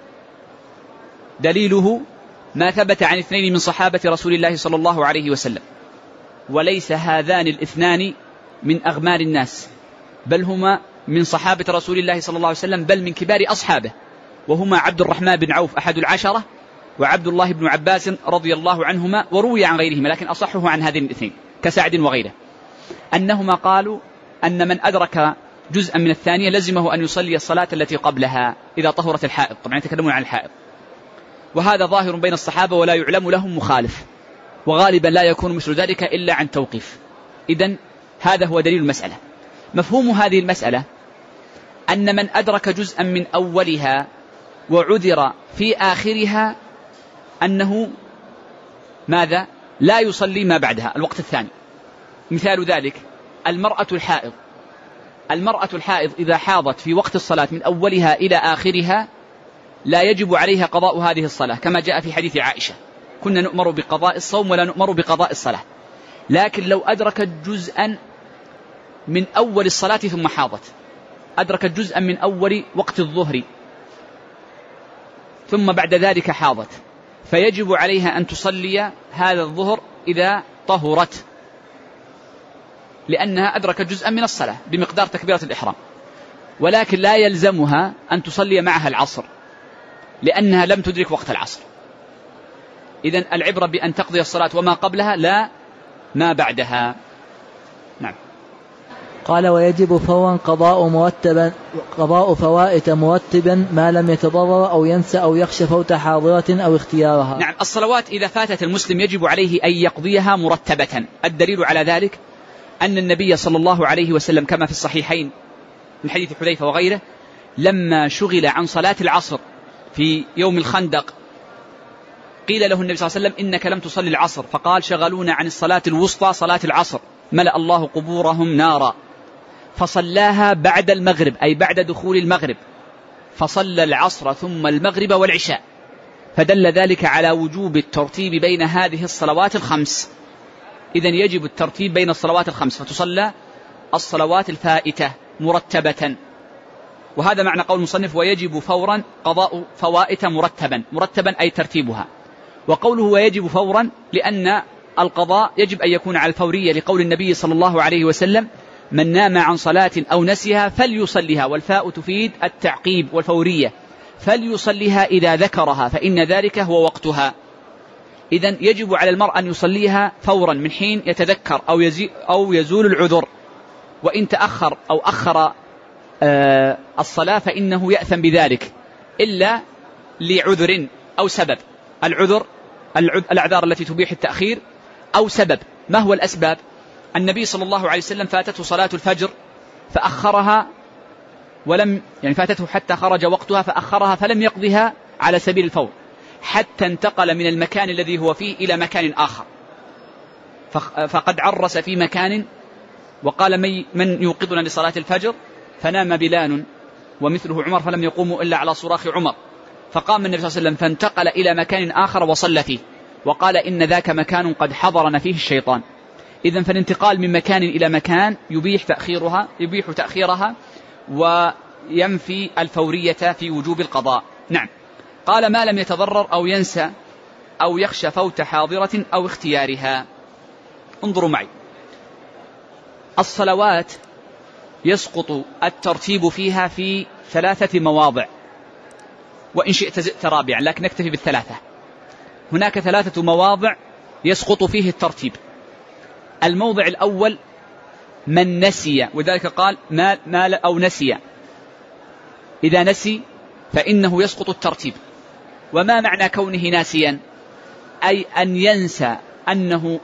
دليله ما ثبت عن 2 من صحابة رسول الله صلى الله عليه وسلم، وليس هذان الاثنان من أغمار الناس، بل هما من صحابة رسول الله صلى الله عليه وسلم، بل من كبار أصحابه، وهما عبد الرحمن بن عوف أحد العشرة وعبد الله بن عباس رضي الله عنهما، وروي عن غيرهما لكن أصحه عن هذين الاثنين كسعد وغيره، أنهما قالوا أن من أدرك جزءا من الثانية لزمه أن يصلي الصلاة التي قبلها إذا طهرت الحائض. طبعا يتكلمون عن الحائض، وهذا ظاهر بين الصحابة ولا يعلم لهم مخالف، وغالبا لا يكون مثل ذلك إلا عن توقيف. إذن هذا هو دليل المسألة. مفهوم هذه المسألة أن من أدرك جزءا من أولها وعذر في آخرها أنه ماذا؟ لا يصلي ما بعدها الوقت الثاني. مثال ذلك المرأة الحائض. المرأة الحائض إذا حاضت في وقت الصلاة من أولها إلى آخرها لا يجب عليها قضاء هذه الصلاة، كما جاء في حديث عائشة: كنا نؤمر بقضاء الصوم ولا نؤمر بقضاء الصلاة. لكن لو أدركت جزءا من أول الصلاة ثم حاضت، أدركت جزءا من أول وقت الظهر ثم بعد ذلك حاضت، فيجب عليها أن تصلي هذا الظهر إذا طهرت، لأنها أدركت جزءا من الصلاة بمقدار تكبيرة الإحرام، ولكن لا يلزمها أن تصلي معها العصر لأنها لم تدرك وقت العصر. إذن العبرة بأن تقضي الصلاة وما قبلها لا ما بعدها. نعم. قال: ويجب فورا قضاء فوائت مرتبا ما لم يتضرر أو ينسى أو يخشى فوت حاضرة أو اختيارها. نعم، الصلوات إذا فاتت المسلم يجب عليه أن يقضيها مرتبة. الدليل على ذلك أن النبي صلى الله عليه وسلم كما في الصحيحين من حديث حذيفة وغيره لما شغل عن صلاة العصر في يوم الخندق قيل له النبي صلى الله عليه وسلم: إنك لم تصلي العصر، فقال: شغلونا عن الصلاة الوسطى صلاة العصر ملأ الله قبورهم نارا، فصلاها بعد المغرب أي بعد دخول المغرب، فصلى العصر ثم المغرب والعشاء، فدل ذلك على وجوب الترتيب بين هذه الصلوات الخمس. إذن يجب الترتيب بين الصلوات الخمس، فتصلى الصلوات الفائتة مرتبة. وهذا معنى قول المصنف: ويجب فورا قضاء فوائت مرتبا أي ترتيبها. وقوله ويجب فورا لأن القضاء يجب أن يكون على الفورية، لقول النبي صلى الله عليه وسلم: من نام عن صلاة أو نسيها فليصليها، والفاء تفيد التعقيب والفورية، فليصليها إذا ذكرها فإن ذلك هو وقتها. إذن يجب على المرء أن يصليها فورا من حين يتذكر أو يزول العذر، وإن تأخر أو أخر الصلاة فإنه يأثم بذلك إلا لعذر أو سبب. العذر الأعذار التي تبيح التأخير أو سبب. ما هو الأسباب؟ النبي صلى الله عليه وسلم فاتته صلاة الفجر فأخرها فاتته حتى خرج وقتها فأخرها فلم يقضها على سبيل الفور، حتى انتقل من المكان الذي هو فيه إلى مكان آخر، فقد عرس في مكان وقال: من يوقظنا لصلاة الفجر؟ فنام بلال ومثله عمر فلم يقوموا إلا على صراخ عمر، فقام النبي صلى الله عليه وسلم فانتقل إلى مكان آخر وصلى فيه، وقال: إن ذاك مكان قد حضرنا فيه الشيطان. إذن فالانتقال من مكان إلى مكان يبيح تأخيرها ينفي الفورية في وجوب القضاء. نعم. قال ما لم يتضرر أو ينسى أو يخشى فوت حاضرة أو اختيارها. انظروا معي، الصلوات يسقط الترتيب فيها في 3 مواضع، وإن شئت زئت رابعا لكن نكتفي بالثلاثة. هناك 3 مواضع يسقط فيه الترتيب. الموضع الأول من نسي، وذلك قال مال أو نسي، إذا نسي فإنه يسقط الترتيب. وما معنى كونه ناسيا؟ أي أن ينسى أنه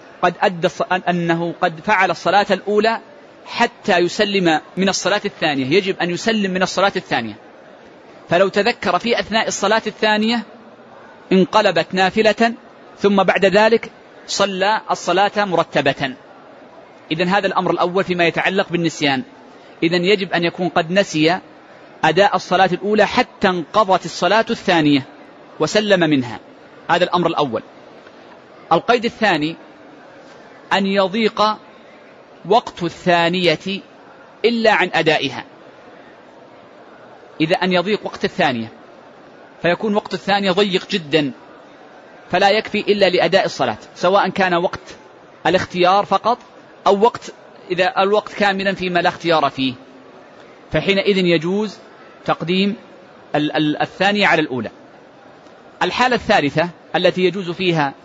قد فعل الصلاة الأولى حتى يسلم من الصلاة الثانية، يجب أن يسلم من الصلاة الثانية، فلو تذكر في أثناء الصلاة الثانية انقلبت نافلة، ثم بعد ذلك صلى الصلاة مرتبة. إذن هذا الأمر الأول فيما يتعلق بالنسيان. إذن يجب أن يكون قد نسي أداء الصلاة الأولى حتى انقضت الصلاة الثانية وسلم منها. هذا الأمر الأول. القيد الثاني أن يضيق وقت الثانية إلا عن أدائها. إذا أن يضيق وقت الثانية فيكون وقت الثانية ضيق جدا، فلا يكفي إلا لأداء الصلاة، سواء كان وقت الاختيار فقط أو وقت إذا الوقت كاملا فيما لا اختيار فيه، فحينئذ يجوز تقديم الثانية على الأولى. الحالة الثالثة التي يجوز فيها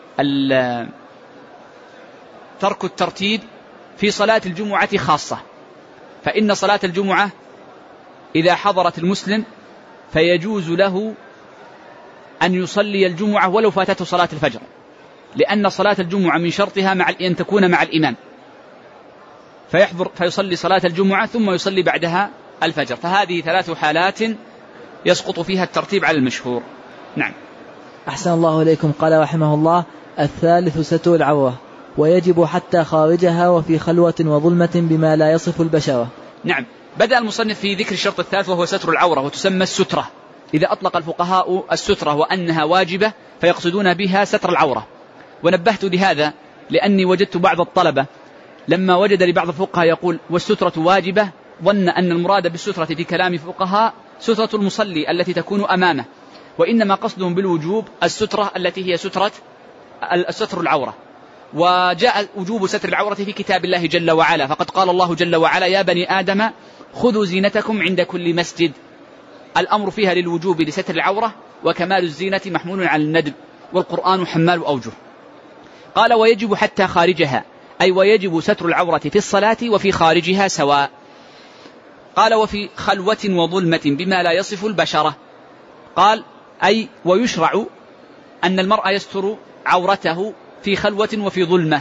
ترك الترتيب في صلاة الجمعة خاصة، فإن صلاة الجمعة إذا حضرت المسلم فيجوز له أن يصلي الجمعة ولو فاتته صلاة الفجر، لأن صلاة الجمعة من شرطها أن تكون مع الإمام، فيصلي صلاة الجمعة ثم يصلي بعدها الفجر. فهذه 3 حالات يسقط فيها الترتيب على المشهور. نعم. أحسن الله إليكم. قال رحمه الله: الثالث ستر العورة، ويجب حتى خارجها وفي خلوة وظلمة بما لا يصف البشرة. نعم. بدأ المصنف في ذكر الشرط الثالث وهو ستر العورة، وتسمى السترة. إذا أطلق الفقهاء السترة وأنها واجبة فيقصدون بها ستر العورة. ونبهت لهذا لأني وجدت بعض الطلبة لما وجد لبعض الفقهاء يقول والسترة واجبة ظن أن المراد بالسترة في كلام الفقهاء سترة المصلي التي تكون أمامه، وإنما قصدهم بالوجوب السترة التي هي ستر العورة. وجاء وجوب ستر العورة في كتاب الله جل وعلا، فقد قال الله جل وعلا: يا بني آدم خذوا زينتكم عند كل مسجد. الأمر فيها للوجوب لستر العورة، وكمال الزينة محمول على الندب، والقرآن حمال أوجه. قال: ويجب حتى خارجها، أي ويجب ستر العورة في الصلاة وفي خارجها سواء. قال: وفي خلوة وظلمة بما لا يصف البشرة. قال: أي ويشرع أن المرء يستر عورته في خلوة وفي ظلمة،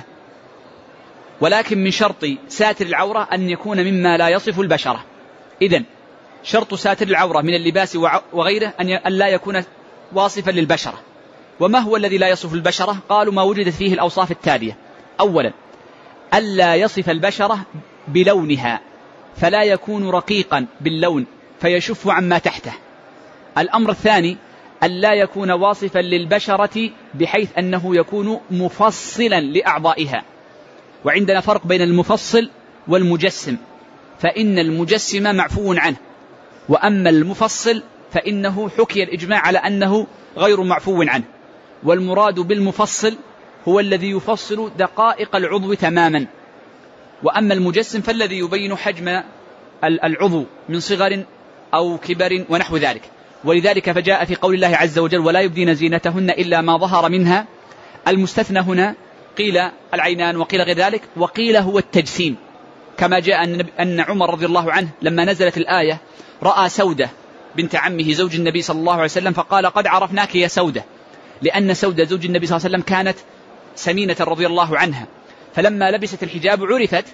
ولكن من شرط ساتر العورة أن يكون مما لا يصف البشرة. إذن شرط ساتر العورة من اللباس وغيره أن لا يكون واصفا للبشرة. وما هو الذي لا يصف البشرة؟ قالوا: ما وجدت فيه الأوصاف التالية: أولا ألا يصف البشرة بلونها، فلا يكون رقيقا باللون فيشف عما تحته. الأمر الثاني ألا يكون واصفا للبشرة بحيث أنه يكون مفصلا لأعضائها، وعندنا فرق بين المفصل والمجسم، فإن المجسم معفو عنه، وأما المفصل فإنه حكي الإجماع على أنه غير معفو عنه. والمراد بالمفصل هو الذي يفصل دقائق العضو تماما، وأما المجسم فالذي يبين حجم العضو من صغر أو كبر ونحو ذلك. ولذلك فجاء في قول الله عز وجل: ولا يبدين زينتهن إلا ما ظهر منها. المستثنى هنا قيل العينان وقيل غير ذلك، وقيل هو التجسيم، كما جاء أن عمر رضي الله عنه لما نزلت الآية رأى سودة بنت عمه زوج النبي صلى الله عليه وسلم فقال: قد عرفناك يا سودة، لأن سودة زوج النبي صلى الله عليه وسلم كانت سمينة رضي الله عنها، فلما لبست الحجاب عرفت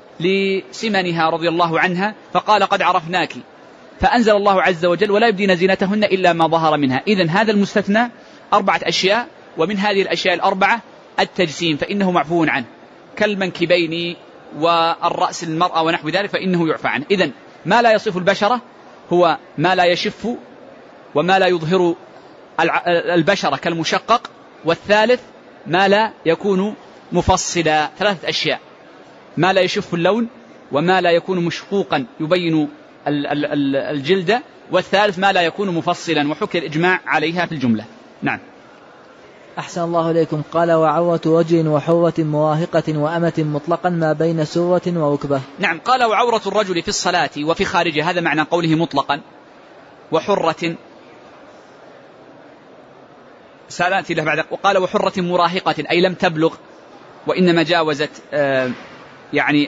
لسمنها رضي الله عنها، فقال: قد عرفناك، فأنزل الله عز وجل: ولا يبدين زينتهن إلا ما ظهر منها. إذن هذا المستثنى 4 أشياء، ومن هذه الأشياء 4 التجسيم فإنه معفو عنه، كالمنكبين والرأس المرأة ونحو ذلك فإنه يعفى عنه. إذن ما لا يصف البشرة هو ما لا يشف وما لا يظهر البشرة كالمشقق، والثالث ما لا يكون مفصلا. 3 أشياء: ما لا يشف اللون، وما لا يكون مشقوقا يبين الجلدة، والثالث ما لا يكون مفصلا، وحكي الإجماع عليها في الجملة. نعم. أحسن الله إليكم. قال وعورة وجه وحرة مراهقة وأمة مطلقا ما بين سرة وركبة. نعم. قال وعورة الرجل في الصلاة وفي خارجها، هذا معنى قوله مطلقا. وحرة سألت له بعد. وقال وحرة مراهقة أي لم تبلغ وإنما جاوزت يعني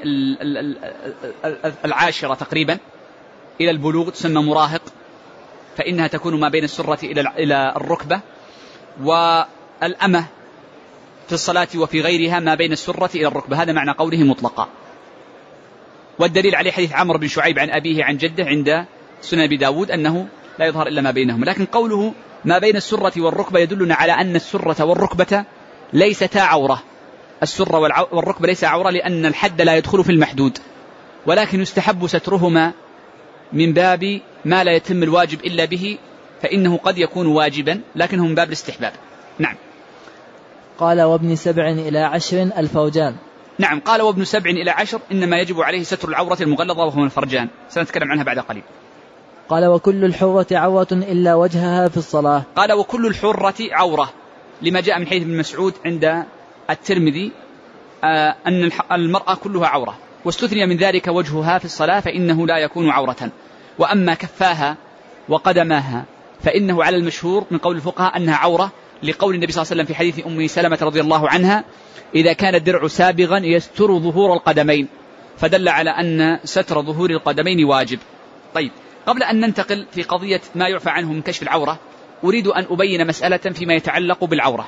العاشرة تقريبا إلى البلوغ، تسمى مراهق، فإنها تكون ما بين السرة إلى الركبة. والأمة في الصلاة وفي غيرها ما بين السرة إلى الركبة، هذا معنى قوله مطلقا. والدليل عليه حديث عمرو بن شعيب عن أبيه عن جده عند سنن أبي داود أنه لا يظهر إلا ما بينهم. لكن قوله ما بين السرة والركبة يدلنا على أن السرة والركبة ليستا عورة. السرة والركبة ليس عورة، لأن الحد لا يدخل في المحدود، ولكن يستحب سترهما من باب ما لا يتم الواجب إلا به، فإنه قد يكون واجبا لكنه من باب الاستحباب. نعم. قال وابن 7 إلى 10 الفرجان. نعم. قال وابن 7 إلى 10 إنما يجب عليه ستر العورة المغلظة وهو الفرجان، سنتكلم عنها بعد قليل. قال وكل الحرة عورة إلا وجهها في الصلاة. قال وكل الحرة عورة، لما جاء من حديث ابن مسعود عند الترمذي أن المرأة كلها عورة، واستثني من ذلك وجهها في الصلاة فإنه لا يكون عورة. وأما كفاها وقدماها فإنه على المشهور من قول الفقهاء أنها عورة، لقول النبي صلى الله عليه وسلم في حديث أم سلمة رضي الله عنها إذا كان الدرع سابغا يستر ظهور القدمين، فدل على أن ستر ظهور القدمين واجب. طيب، قبل أن ننتقل في قضية ما يعفى عنه من كشف العورة، أريد أن أبين مسألة فيما يتعلق بالعورة.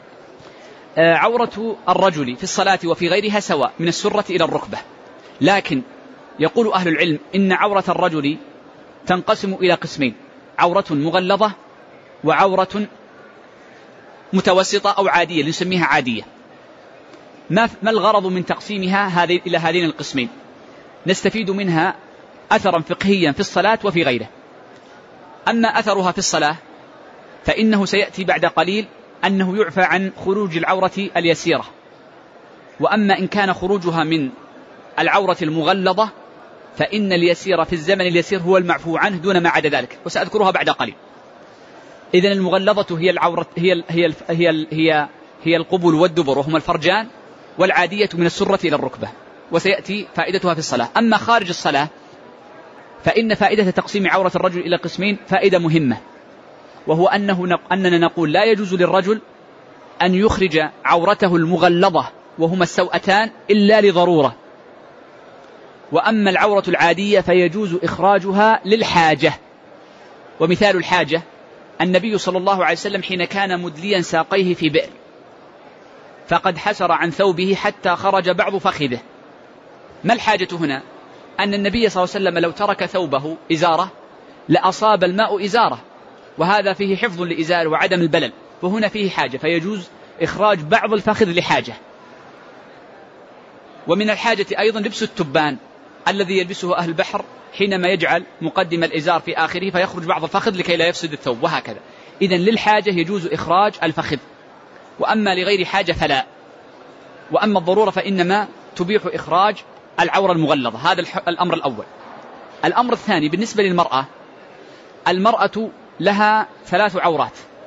عورة الرجل في الصلاة وفي غيرها سواء من السرة إلى الركبة، لكن يقول أهل العلم إن عورة الرجل تنقسم إلى قسمين: عورة مغلظة وعورة متوسطة أو عادية، نسميها عادية. ما الغرض من تقسيمها إلى هذين القسمين؟ نستفيد منها أثرا فقهيا في الصلاة وفي غيره. أما أثرها في الصلاة فإنه سيأتي بعد قليل أنه يعفى عن خروج العورة اليسيرة، وأما إن كان خروجها من العورة المغلظة فإن اليسير في الزمن اليسير هو المعفو عنه دون ما عدا ذلك، وسأذكرها بعد قليل. إذن المغلظة هي العورة هي القبل والدبر وهما الفرجان، والعادية من السرة إلى الركبة، وسيأتي فائدتها في الصلاة. أما خارج الصلاة فإن فائدة تقسيم عورة الرجل إلى قسمين فائدة مهمة، وهو أننا نقول لا يجوز للرجل أن يخرج عورته المغلظة وهما السوأتان إلا لضرورة. وأما العورة العادية فيجوز إخراجها للحاجة. ومثال الحاجة النبي صلى الله عليه وسلم حين كان مدليا ساقيه في بئر، فقد حسر عن ثوبه حتى خرج بعض فخذه. ما الحاجة هنا؟ أن النبي صلى الله عليه وسلم لو ترك ثوبه إزارة لأصاب الماء إزارة، وهذا فيه حفظ لإزار وعدم البلل، وهنا فيه حاجة فيجوز إخراج بعض الفخذ لحاجة. ومن الحاجة أيضا لبس التبان الذي يلبسه أهل البحر حينما يجعل مقدم الإزار في آخره فيخرج بعض الفخذ لكي لا يفسد الثوب، وهكذا. إذن للحاجة يجوز إخراج الفخذ، وأما لغير حاجة فلا. وأما الضرورة فإنما تبيح إخراج العورة المغلظة. هذا الأمر الأول. الأمر الثاني بالنسبة للمرأة، المرأة لها 3 عورات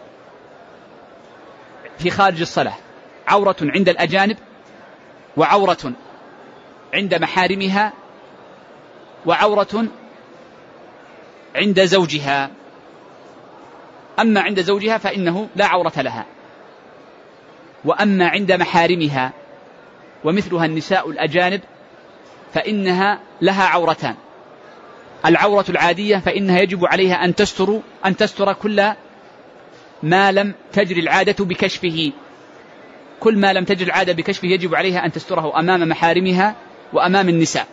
في خارج الصلاة: عورة عند الأجانب، وعورة عند محارمها، وعورة عند زوجها. أما عند زوجها فإنه لا عورة لها، وأما عند محارمها ومثلها النساء الأجانب فإنها لها عورتان: العورة العادية فإنها يجب عليها أن تستر كل ما لم تجري العادة بكشفه. كل ما لم تجري العادة بكشفه يجب عليها أن تستره أمام محارمها وأمام النساء.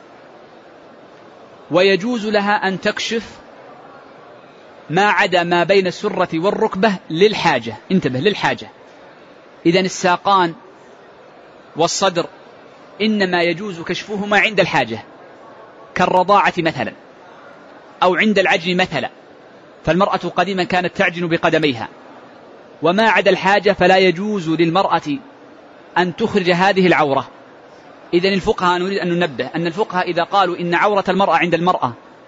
ويجوز لها أن تكشف ما عدا ما بين السرة والركبة للحاجة. انتبه، للحاجة. إذن الساقان والصدر إنما يجوز كشفهما عند الحاجة، كالرضاعة مثلا، أو عند العجن مثلا، فالمرأة قديما كانت تعجن بقدميها. وما عدا الحاجة فلا يجوز للمرأة أن تخرج هذه العورة. إذن الفقهاء نريد أن ننبه أن الفقهاء إذا قالوا إن عورة المرأة عند المرأة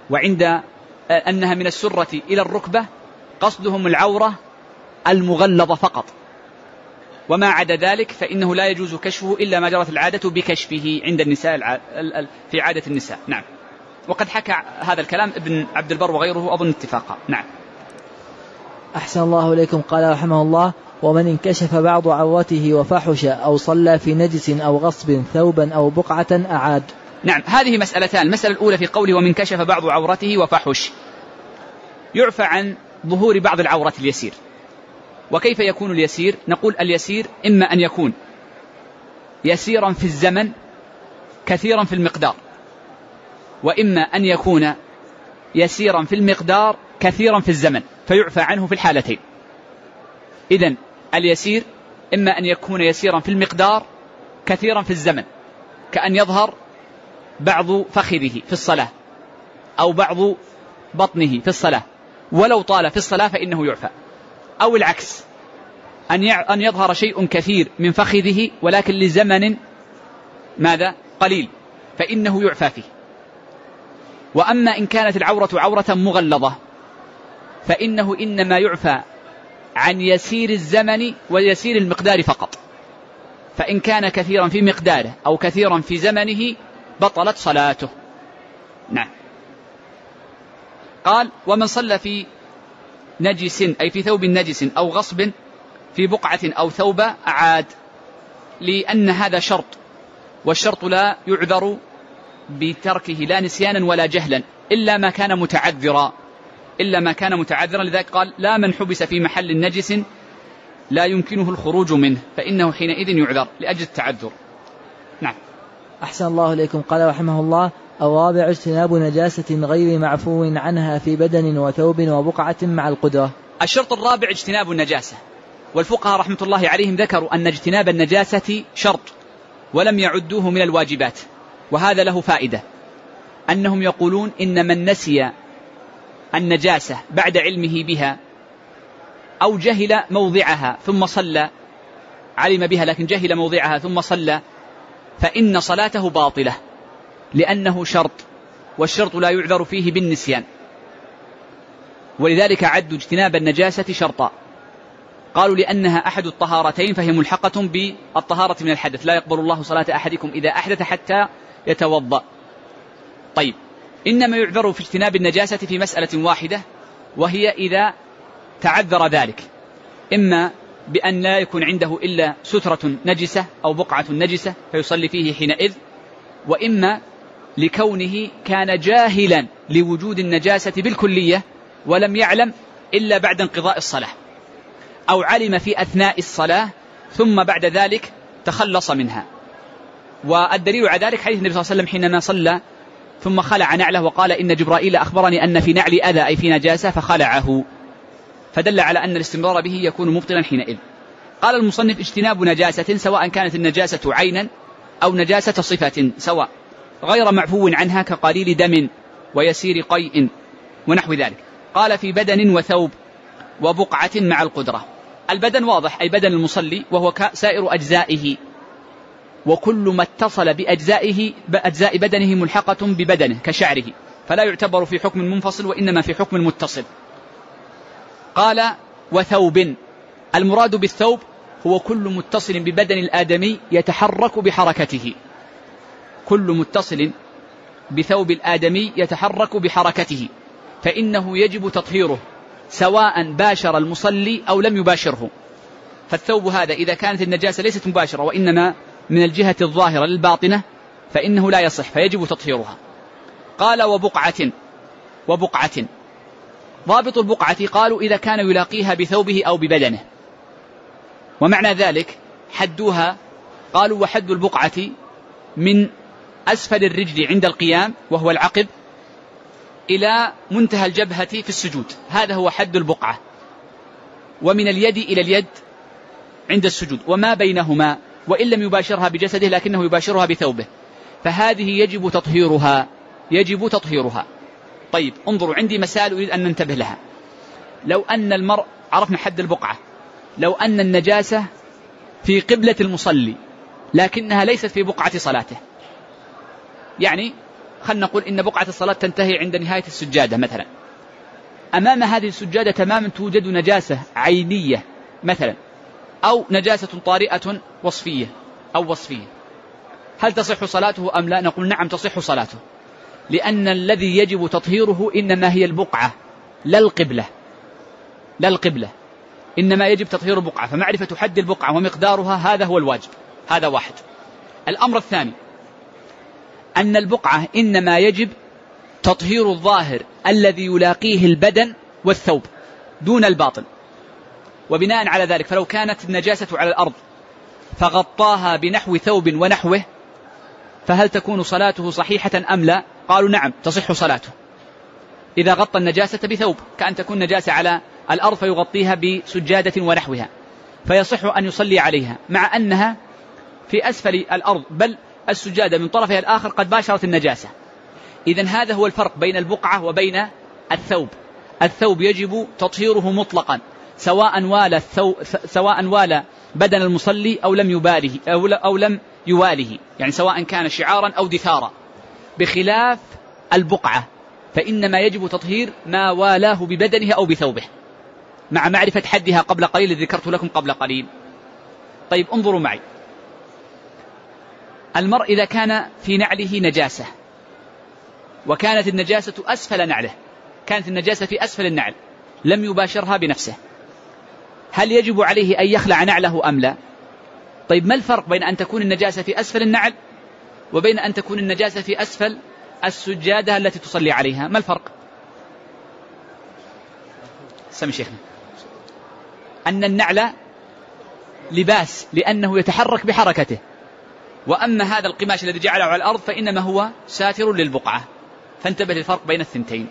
وعند أنها من السرة إلى الركبة قصدهم العورة المغلظة فقط، وما عدا ذلك فإنه لا يجوز كشفه إلا ما جرت العادة بكشفه عند النساء في عادة النساء. نعم. وقد حكى هذا الكلام ابن عبد البر وغيره أظن اتفاقا. نعم. أحسن الله إليكم. قال رحمه الله: ومن انكشف بعض عورته وفحش أو صلى في نجس أو غصب ثوبا أو بقعة أعاد. نعم، هذه مسألتان. المسألة الأولى في قوله ومن كشف بعض عورته وفحش، يعفى عن ظهور بعض العورة اليسير. وكيف يكون اليسير؟ نقول اليسير إما أن يكون يسيرا في الزمن كثيرا في المقدار، وإما أن يكون يسيرا في المقدار كثيرا في الزمن، فيعفى عنه في الحالتين. إذن اليسير إما أن يكون يسيرا في المقدار كثيرا في الزمن، كأن يظهر بعض فخذه في الصلاة أو بعض بطنه في الصلاة، ولو طال في الصلاة فإنه يعفى. أو العكس، أن يظهر شيء كثير من فخذه ولكن لزمن ماذا؟ قليل، فإنه يعفى فيه. وأما إن كانت العورة عورة مغلظة فإنه إنما يعفى عن يسير الزمن ويسير المقدار فقط، فإن كان كثيرا في مقداره أو كثيرا في زمنه بطلت صلاته. نعم. قال: ومن صلى في نجس أي في ثوب نجس أو غصب في بقعة أو ثوب أعاد، لأن هذا شرط، والشرط لا يعذر بتركه لا نسيانا ولا جهلا إلا ما كان متعذرا. لذلك قال: لا من حبس في محل نجس لا يمكنه الخروج منه فإنه حينئذ يعذر لأجل التعذر. نعم. أحسن الله إليكم. قال رحمه الله: الرابع اجتناب نجاسة غير معفو عنها في بدن وثوب وبقعة مع القدرة. الشرط الرابع اجتناب النجاسة، والفقهاء رحمة الله عليهم ذكروا أن اجتناب النجاسة شرط ولم يعدوه من الواجبات، وهذا له فائدة، أنهم يقولون إن من نسي النجاسة بعد علمه بها أو جهل موضعها ثم صلى، علم بها لكن جهل موضعها ثم صلى، فإن صلاته باطلة، لأنه شرط، والشرط لا يعذر فيه بالنسيان. ولذلك عدوا اجتناب النجاسة شرطا، قالوا لأنها أحد الطهارتين فهي ملحقة بالطهارة من الحدث، لا يقبل الله صلاة أحدكم إذا أحدث حتى يتوضأ. طيب، إنما يعذر في اجتناب النجاسة في مسألة واحدة، وهي إذا تعذر ذلك، إما بأن لا يكون عنده إلا سترة نجسة أو بقعة نجسة فيصلي فيه حينئذ، وإما لكونه كان جاهلا لوجود النجاسة بالكلية ولم يعلم إلا بعد انقضاء الصلاة، أو علم في أثناء الصلاة ثم بعد ذلك تخلص منها. والدليل على ذلك حديث النبي صلى الله عليه وسلم حينما صلى ثم خلع نعله وقال: إن جبرائيل أخبرني أن في نعلي أذى أي في نجاسة فخلعه، فدل على أن الاستمرار به يكون مبطلا حينئذ. قال المصنف: اجتناب نجاسة سواء كانت النجاسة عينا أو نجاسة صفة سواء، غير معفو عنها كقليل دم ويسير قيء ونحو ذلك. قال: في بدن وثوب وبقعة مع القدرة. البدن واضح أي بدن المصلي، وهو سائر أجزائه، وكل ما اتصل بأجزاء بدنه ملحقة ببدنه كشعره، فلا يعتبر في حكم منفصل وإنما في حكم متصل. قال: وثوب. المراد بالثوب هو كل متصل ببدن الآدمي يتحرك بحركته، كل متصل بثوب الآدمي يتحرك بحركته، فإنه يجب تطهيره سواء باشر المصلي أو لم يباشره. فالثوب هذا إذا كانت النجاسة ليست مباشرة وإنما من الجهة الظاهرة للباطنة فإنه لا يصح، فيجب تطهيرها. قال: وبقعة. ضابط البقعة قالوا إذا كان يلاقيها بثوبه أو ببدنه، ومعنى ذلك حدوها. قالوا: وحد البقعة من أسفل الرجل عند القيام وهو العقب إلى منتهى الجبهة في السجود، هذا هو حد البقعة، ومن اليد إلى اليد عند السجود، وما بينهما وإن لم يباشرها بجسده لكنه يباشرها بثوبه، فهذه يجب تطهيرها. طيب، انظروا، عندي مسائل أريد أن ننتبه لها. لو أن المرء، عرفنا حد البقعة، لو أن النجاسة في قبلة المصلي لكنها ليست في بقعة صلاته، يعني خلنا نقول إن بقعة الصلاة تنتهي عند نهاية السجادة مثلا، أمام هذه السجادة تماما توجد نجاسة عينية مثلا أو نجاسة طارئة وصفية أو وصفية، هل تصح صلاته أم لا؟ نقول نعم تصح صلاته، لأن الذي يجب تطهيره إنما هي البقعة لا القبلة، لا القبلة، إنما يجب تطهير البقعة، فمعرفة حد البقعة ومقدارها هذا هو الواجب. هذا واحد. الأمر الثاني أن البقعة إنما يجب تطهير الظاهر الذي يلاقيه البدن والثوب دون الباطن، وبناء على ذلك فلو كانت النجاسة على الأرض فغطاها بنحو ثوب ونحوه فهل تكون صلاته صحيحة أم لا؟ قالوا نعم تصح صلاته إذا غطى النجاسة بثوب، كأن تكون نجاسة على الأرض فيغطيها بسجادة ونحوها، فيصح أن يصلي عليها مع أنها في أسفل الأرض، بل السجادة من طرفها الآخر قد باشرت النجاسة. إذن هذا هو الفرق بين البقعة وبين الثوب. الثوب يجب تطهيره مطلقا سواء والى بدن المصلي أو لم يباله أو لم يواله، يعني سواء كان شعارا أو دثارا، بخلاف البقعة فإنما يجب تطهير ما والاه ببدنه أو بثوبه مع معرفة حدها قبل قليل الذي ذكرت لكم قبل قليل. طيب انظروا معي، المرء إذا كان في نعله نجاسة وكانت النجاسة أسفل نعله، كانت النجاسة في أسفل النعل لم يباشرها بنفسه، هل يجب عليه أن يخلع نعله أم لا؟ طيب ما الفرق بين أن تكون النجاسة في أسفل النعل وبين أن تكون النجاسة في أسفل السجادة التي تصلي عليها؟ ما الفرق؟ سمي شيخنا. أن النعل لباس لأنه يتحرك بحركته، وأما هذا القماش الذي جعله على الأرض فإنما هو ساتر للبقعة، فانتبه للفرق بين الثنتين.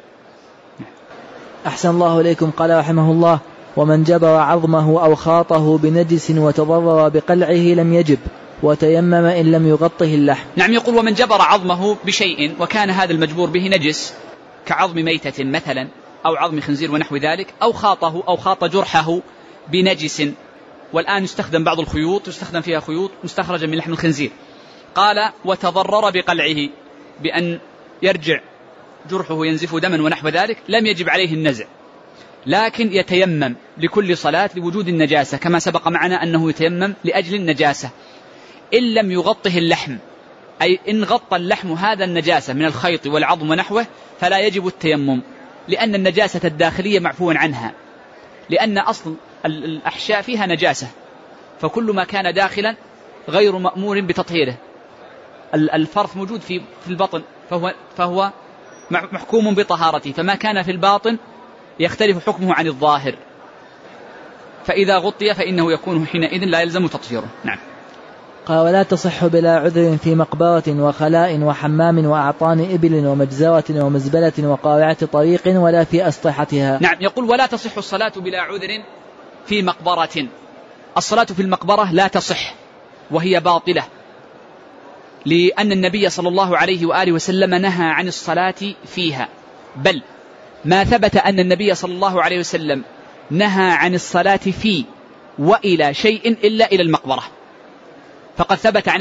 أحسن الله إليكم. قال رحمه الله: ومن جبر عظمه أو خاطه بنجس وتضرر بقلعه لم يجب، وتيمم إن لم يغطه اللحم. نعم، يقول ومن جبر عظمه بشيء وكان هذا المجبور به نجس كعظم ميتة مثلا أو عظم خنزير ونحو ذلك، أو خاطه أو خاط جرحه بنجس، والآن يستخدم بعض الخيوط يستخدم فيها خيوط مستخرجة من لحم الخنزير، قال وتضرر بقلعه بأن يرجع جرحه ينزف دما ونحو ذلك، لم يجب عليه النزع، لكن يتيمم لكل صلاة لوجود النجاسة، كما سبق معنا أنه يتيمم لأجل النجاسة إن لم يغطه اللحم، أي إن غطى اللحم هذا النجاسة من الخيط والعظم ونحوه فلا يجب التيمم، لأن النجاسة الداخلية معفو عنها، لأن أصل الأحشاء فيها نجاسة، فكل ما كان داخلا غير مأمور بتطهيره. الفرث موجود في البطن فهو محكوم بطهارته، فما كان في الباطن يختلف حكمه عن الظاهر، فإذا غطي فإنه يكون حينئذ لا يلزم تطهيره. نعم. قال: ولا تصح بلا عذر في مقبرة وخلاء وحمام وأعطان إبل ومجزرة ومزبلة وقارعة طريق ولا في أسطحتها. نعم، يقول ولا تصح الصلاة بلا عذر في مقبرة. الصلاة في المقبرة لا تصح وهي باطلة، لأن النبي صلى الله عليه وآله وسلم نهى عن الصلاة فيها، بل ما ثبت أن النبي صلى الله عليه وسلم نهى عن الصلاة في وإلى شيء إلا إلى المقبرة، فقد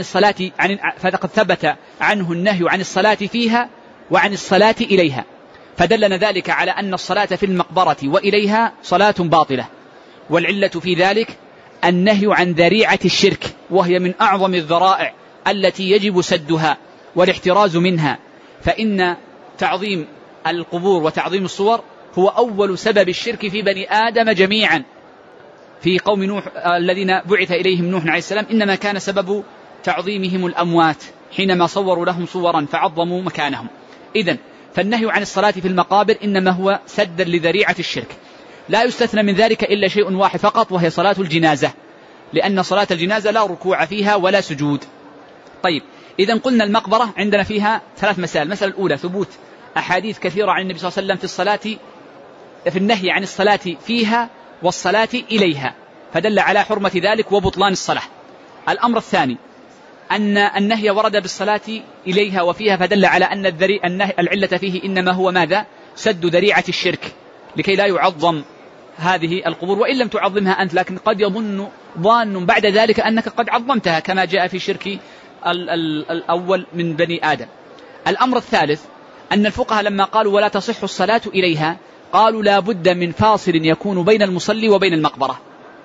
ثبت عنه النهي عن الصلاة فيها وعن الصلاة إليها، فدلنا ذلك على أن الصلاة في المقبرة وإليها صلاة باطلة، والعلة في ذلك النهي عن ذريعة الشرك، وهي من أعظم الذرائع التي يجب سدها والاحتراز منها، فإن تعظيم القبور وتعظيم الصور هو أول سبب الشرك في بني آدم جميعا. في قوم نوح الذين بعث إليهم نوح عليه السلام إنما كان سبب تعظيمهم الأموات حينما صوروا لهم صورا فعظموا مكانهم. إذن فالنهي عن الصلاة في المقابر إنما هو سدا لذريعة الشرك، لا يستثنى من ذلك إلا شيء واحد فقط، وهي صلاة الجنازة، لأن صلاة الجنازة لا ركوع فيها ولا سجود. طيب، إذن قلنا المقبرة عندنا فيها ثلاث مسائل. المسألة الأولى ثبوت أحاديث كثيرة عن النبي صلى الله عليه وسلم في النهي عن الصلاة فيها والصلاة إليها، فدل على حرمة ذلك وبطلان الصلاة. الأمر الثاني أن النهي ورد بالصلاة إليها وفيها، فدل على أن العلة فيه إنما هو ماذا؟ سد ذريعة الشرك، لكي لا يعظم هذه القبور، وإن لم تعظمها أنت، لكن قد يظن ظان بعد ذلك أنك قد عظمتها، كما جاء في شرك الأول من بني آدم. الأمر الثالث أن الفقهاء لما قالوا ولا تصح الصلاة إليها قالوا لا بد من فاصل يكون بين المصلي وبين المقبرة.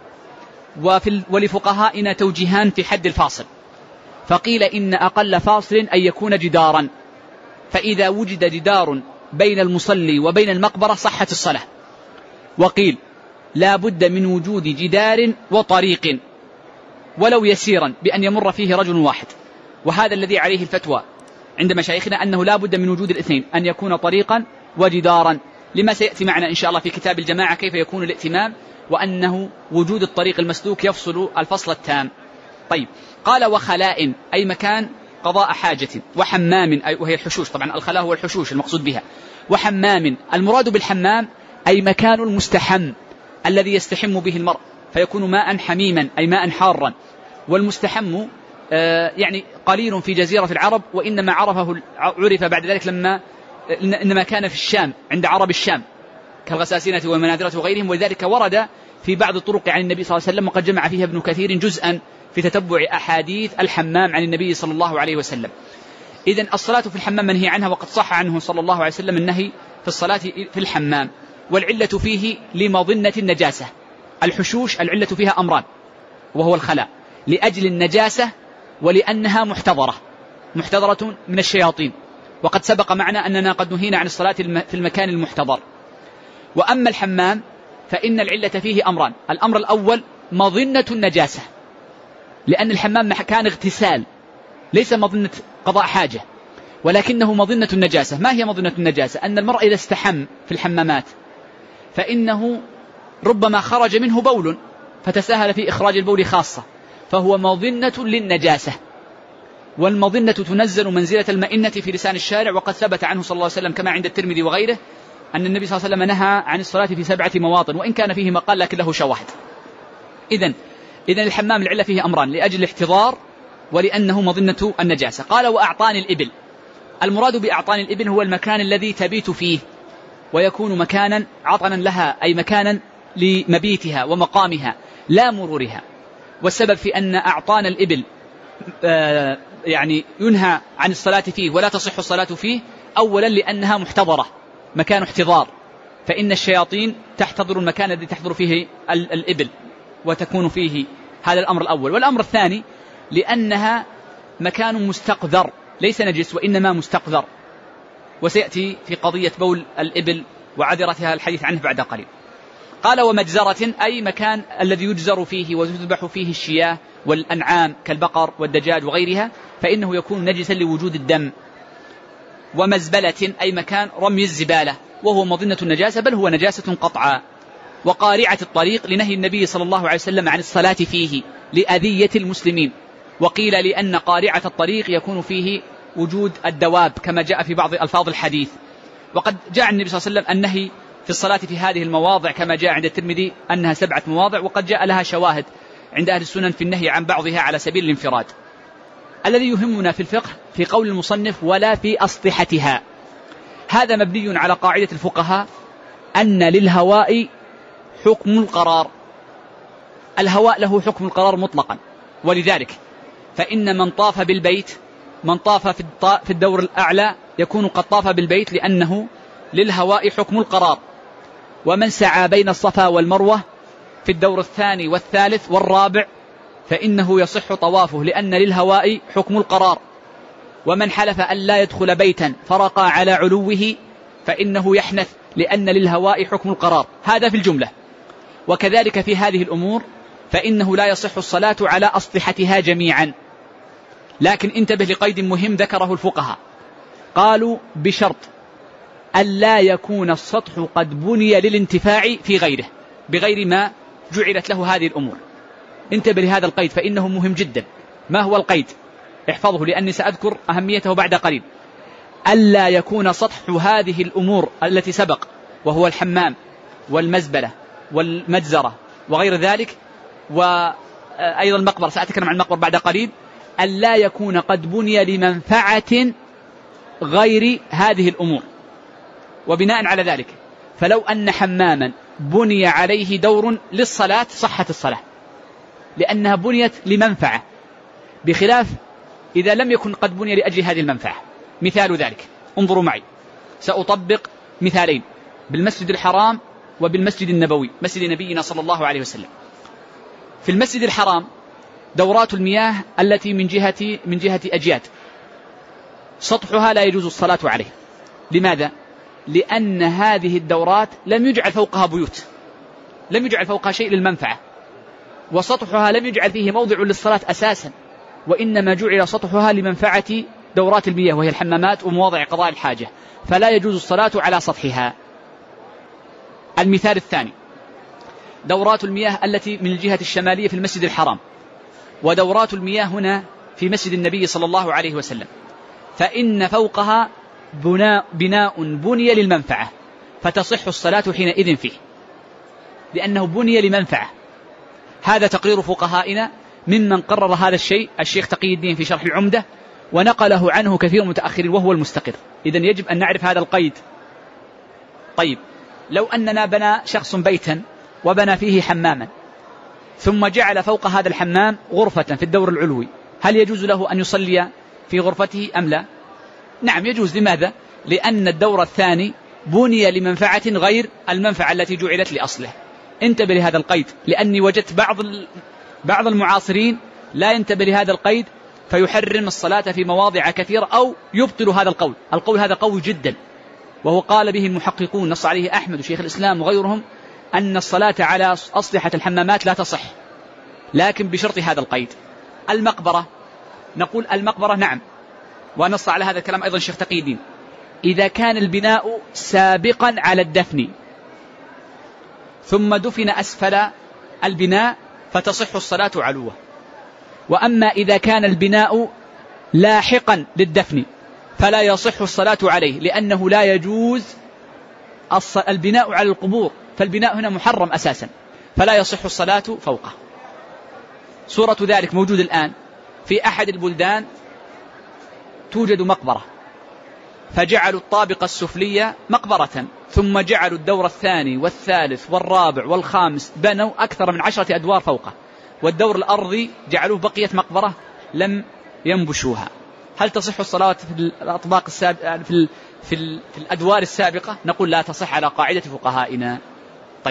ولفقهائنا توجيهان في حد الفاصل، فقيل إن أقل فاصل أن يكون جدارا، فإذا وجد جدار بين المصلي وبين المقبرة صحت الصلاة. وقيل لا بد من وجود جدار وطريق ولو يسيرا بأن يمر فيه رجل واحد، وهذا الذي عليه الفتوى عند مشايخنا أنه لا بد من وجود الاثنين، أن يكون طريقا وجدارا، لما سيأتي معنا إن شاء الله في كتاب الجماعة كيف يكون الائتمام، وأنه وجود الطريق المسلوك يفصل الفصل التام. طيب، قال وخلاء أي مكان قضاء حاجة، وحمام أي وهي الحشوش، طبعا الخلاء هو الحشوش المقصود بها، وحمام المراد بالحمام أي مكان المستحم الذي يستحم به المرء، فيكون ماء حميما أي ماء حارا. والمستحم يعني قليل في جزيرة العرب، وإنما عرف بعد ذلك لما إنما كان في الشام عند عرب الشام كالغساسنة والمناذرة وغيرهم، ولذلك ورد في بعض الطرق عن النبي صلى الله عليه وسلم، وقد جمع فيها ابن كثير جزءا في تتبع أحاديث الحمام عن النبي صلى الله عليه وسلم. إذن الصلاة في الحمام منهي عنها، وقد صح عنه صلى الله عليه وسلم النهي في الصلاة في الحمام، والعلة فيه لمظنة النجاسة. الحشوش العلة فيها أمران، وهو الخلاء لأجل النجاسة ولأنها محتضرة من الشياطين، وقد سبق معنا أننا قد نهينا عن الصلاة في المكان المحتضر. وأما الحمام فإن العلة فيه أمران، الأمر الأول مظنة النجاسة، لأن الحمام مكان اغتسال ليس مظنة قضاء حاجة، ولكنه مظنة النجاسة. ما هي مظنة النجاسة؟ أن المرء إذا استحم في الحمامات فإنه ربما خرج منه بول فتساهل في إخراج البول خاصة، فهو مظنة للنجاسة، والمظنة تنزل منزلة المئنة في لسان الشارع، وقد ثبت عنه صلى الله عليه وسلم كما عند الترمذي وغيره أن النبي صلى الله عليه وسلم نهى عن الصلاة في 7 مواطن، وإن كان فيه مقال لكن له شواهد. إذن الحمام العلة فيه أمران، لأجل الاحتضار ولأنه مظنة النجاسة. قال وأعطان الإبل، المراد بأعطان الإبل هو المكان الذي تبيت فيه، ويكون مكانا عطنا لها أي مكانا لمبيتها ومقامها لا مرورها. والسبب في أن أعطان الإبل يعني ينهى عن الصلاة فيه ولا تصح الصلاة فيه، أولا لأنها محتضرة، مكان احتضار، فإن الشياطين تحتضر المكان الذي تحضر فيه الإبل وتكون فيه، هذا الأمر الأول. والأمر الثاني لأنها مكان مستقذر، ليس نجس وإنما مستقذر، وسيأتي في قضية بول الإبل وعذرتها الحديث عنه بعد قليل. قال ومجزرة أي مكان الذي يجزر فيه وتذبح فيه الشياه والأنعام كالبقر والدجاج وغيرها، فإنه يكون نجسا لوجود الدم. ومزبلة أي مكان رمي الزبالة، وهو مظنة النجاسة بل هو نجاسة قطعا. وقارعة الطريق لنهي النبي صلى الله عليه وسلم عن الصلاة فيه لأذية المسلمين، وقيل لأن قارعة الطريق يكون فيه وجود الدواب كما جاء في بعض ألفاظ الحديث. وقد جاء النبي صلى الله عليه وسلم النهي في الصلاة في هذه المواضع كما جاء عند الترمذي أنها 7 مواضع، وقد جاء لها شواهد عند أهل السنن في النهي عن بعضها على سبيل الانفراد. الذي يهمنا في الفقه في قول المصنف ولا في أسطحتها، هذا مبني على قاعدة الفقهاء أن للهواء حكم القرار، الهواء له حكم القرار مطلقا، ولذلك فإن من طاف بالبيت، من طاف في الدور الأعلى يكون قد طاف بالبيت لأنه للهواء حكم القرار، ومن سعى بين الصفا والمروة في الدور الثاني والثالث والرابع فإنه يصح طوافه لأن للهواء حكم القرار، ومن حلف أن لا يدخل بيتا فرقى على علوه فإنه يحنث لأن للهواء حكم القرار. هذا في الجملة. وكذلك في هذه الأمور فإنه لا يصح الصلاة على أسطحتها جميعا، لكن انتبه لقيد مهم ذكره الفقهاء، قالوا بشرط ألا يكون السطح قد بني للانتفاع في غيره بغير ما جعلت له هذه الأمور. انتبه لهذا القيد فإنه مهم جدا. ما هو القيد؟ احفظه لأني سأذكر أهميته بعد قليل. ألا يكون سطح هذه الأمور التي سبق، وهو الحمام والمزبلة والمجزرة وغير ذلك، وأيضا المقبرة، سأتكلم عن المقبرة بعد قليل، ألا يكون قد بني لمنفعة غير هذه الأمور. وبناء على ذلك فلو أن حماما بني عليه دور للصلاة صحت الصلاة لأنها بنيت لمنفعة، بخلاف إذا لم يكن قد بني لأجل هذه المنفعة. مثال ذلك، انظروا معي، سأطبق مثالين بالمسجد الحرام وبالمسجد النبوي، مسجد نبينا صلى الله عليه وسلم. في المسجد الحرام دورات المياه التي من جهة أجياد، سطحها لا يجوز الصلاة عليه. لماذا؟ لأن هذه الدورات لم يجعل فوقها بيوت، لم يجعل فوقها شيء للمنفعة، وسطحها لم يجعل فيه موضع للصلاة أساسا، وإنما جعل سطحها لمنفعة دورات المياه وهي الحمامات ومواضع قضاء الحاجة، فلا يجوز الصلاة على سطحها. المثال الثاني دورات المياه التي من الجهة الشمالية في المسجد الحرام، ودورات المياه هنا في مسجد النبي صلى الله عليه وسلم، فإن فوقها بناء بني للمنفعة، فتصح الصلاة حينئذ فيه لأنه بني لمنفعة. هذا تقرير فقهائنا ممن قرر هذا الشيء الشيخ تقي الدين في شرح العمدة، ونقله عنه كثير متأخر وهو المستقر. إذن يجب أن نعرف هذا القيد. طيب، لو أننا بنى شخص بيتا وبنى فيه حماما، ثم جعل فوق هذا الحمام غرفة في الدور العلوي، هل يجوز له أن يصلي في غرفته أم لا؟ نعم يجوز. لماذا؟ لأن الدور الثاني بني لمنفعة غير المنفعة التي جعلت لأصله. انتبه لهذا القيد، لأني وجدت بعض المعاصرين لا ينتبه لهذا القيد فيحرم الصلاة في مواضع كثيرة أو يبطل هذا القول. القول هذا قوي جدا، وهو قال به المحققون، نص عليه أحمد وشيخ الإسلام وغيرهم، أن الصلاة على أسطحة الحمامات لا تصح، لكن بشرط هذا القيد. المقبرة، نقول المقبرة نعم، ونص على هذا الكلام أيضا شيخ تقي الدين، إذا كان البناء سابقا على الدفن ثم دفن أسفل البناء فتصح الصلاة علوه. وأما إذا كان البناء لاحقا للدفن فلا يصح الصلاة عليه، لأنه لا يجوز البناء على القبور، فالبناء هنا محرم أساسا، فلا يصح الصلاة فوقه. صورة ذلك موجود الآن في أحد البلدان، توجد مقبرة فجعلوا الطابقة السفلية مقبرة، ثم جعلوا الدور الثاني والثالث والرابع والخامس، بنوا أكثر من 10 أدوار فوقه، والدور الأرضي جعلوه بقية مقبرة لم ينبشوها. هل تصح الصلاة في الأطباق السابقة في الأدوار السابقة؟ نقول لا تصح على قاعدة فقهائنا. طيب،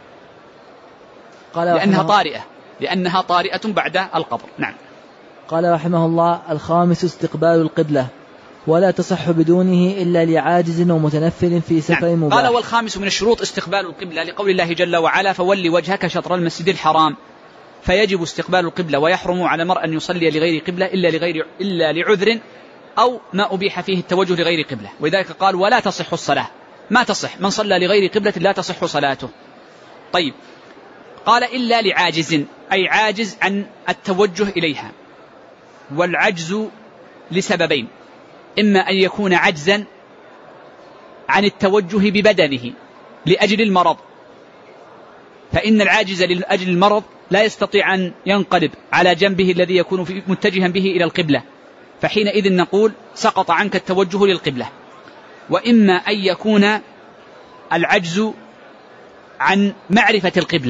لأنها طارئة بعد القبر. نعم. قال رحمه الله: الخامس استقبال القبلة، ولا تصح بدونه إلا لعاجز ومتنفل في سفر مباح. قال: والخامس من الشروط استقبال القبلة، لقول الله جل وعلا: فولي وجهك شطر المسجد الحرام، فيجب استقبال القبلة، ويحرم على المرء أن يصلي لغير قبلة إلا لعذر أو ما أبيح فيه التوجه لغير قبلة. ولذلك قال: ولا تصح الصلاة، ما تصح، من صلى لغير قبلة لا تصح صلاته. طيب، قال: إلا لعاجز، أي عاجز عن التوجه إليها. والعجز لسببين: إما أن يكون عجزا عن التوجه ببدنه لأجل المرض، فإن العاجز لأجل المرض لا يستطيع أن ينقلب على جنبه الذي يكون متجها به إلى القبلة، فحينئذ نقول سقط عنك التوجه للقبلة. وإما أن يكون العجز عن معرفة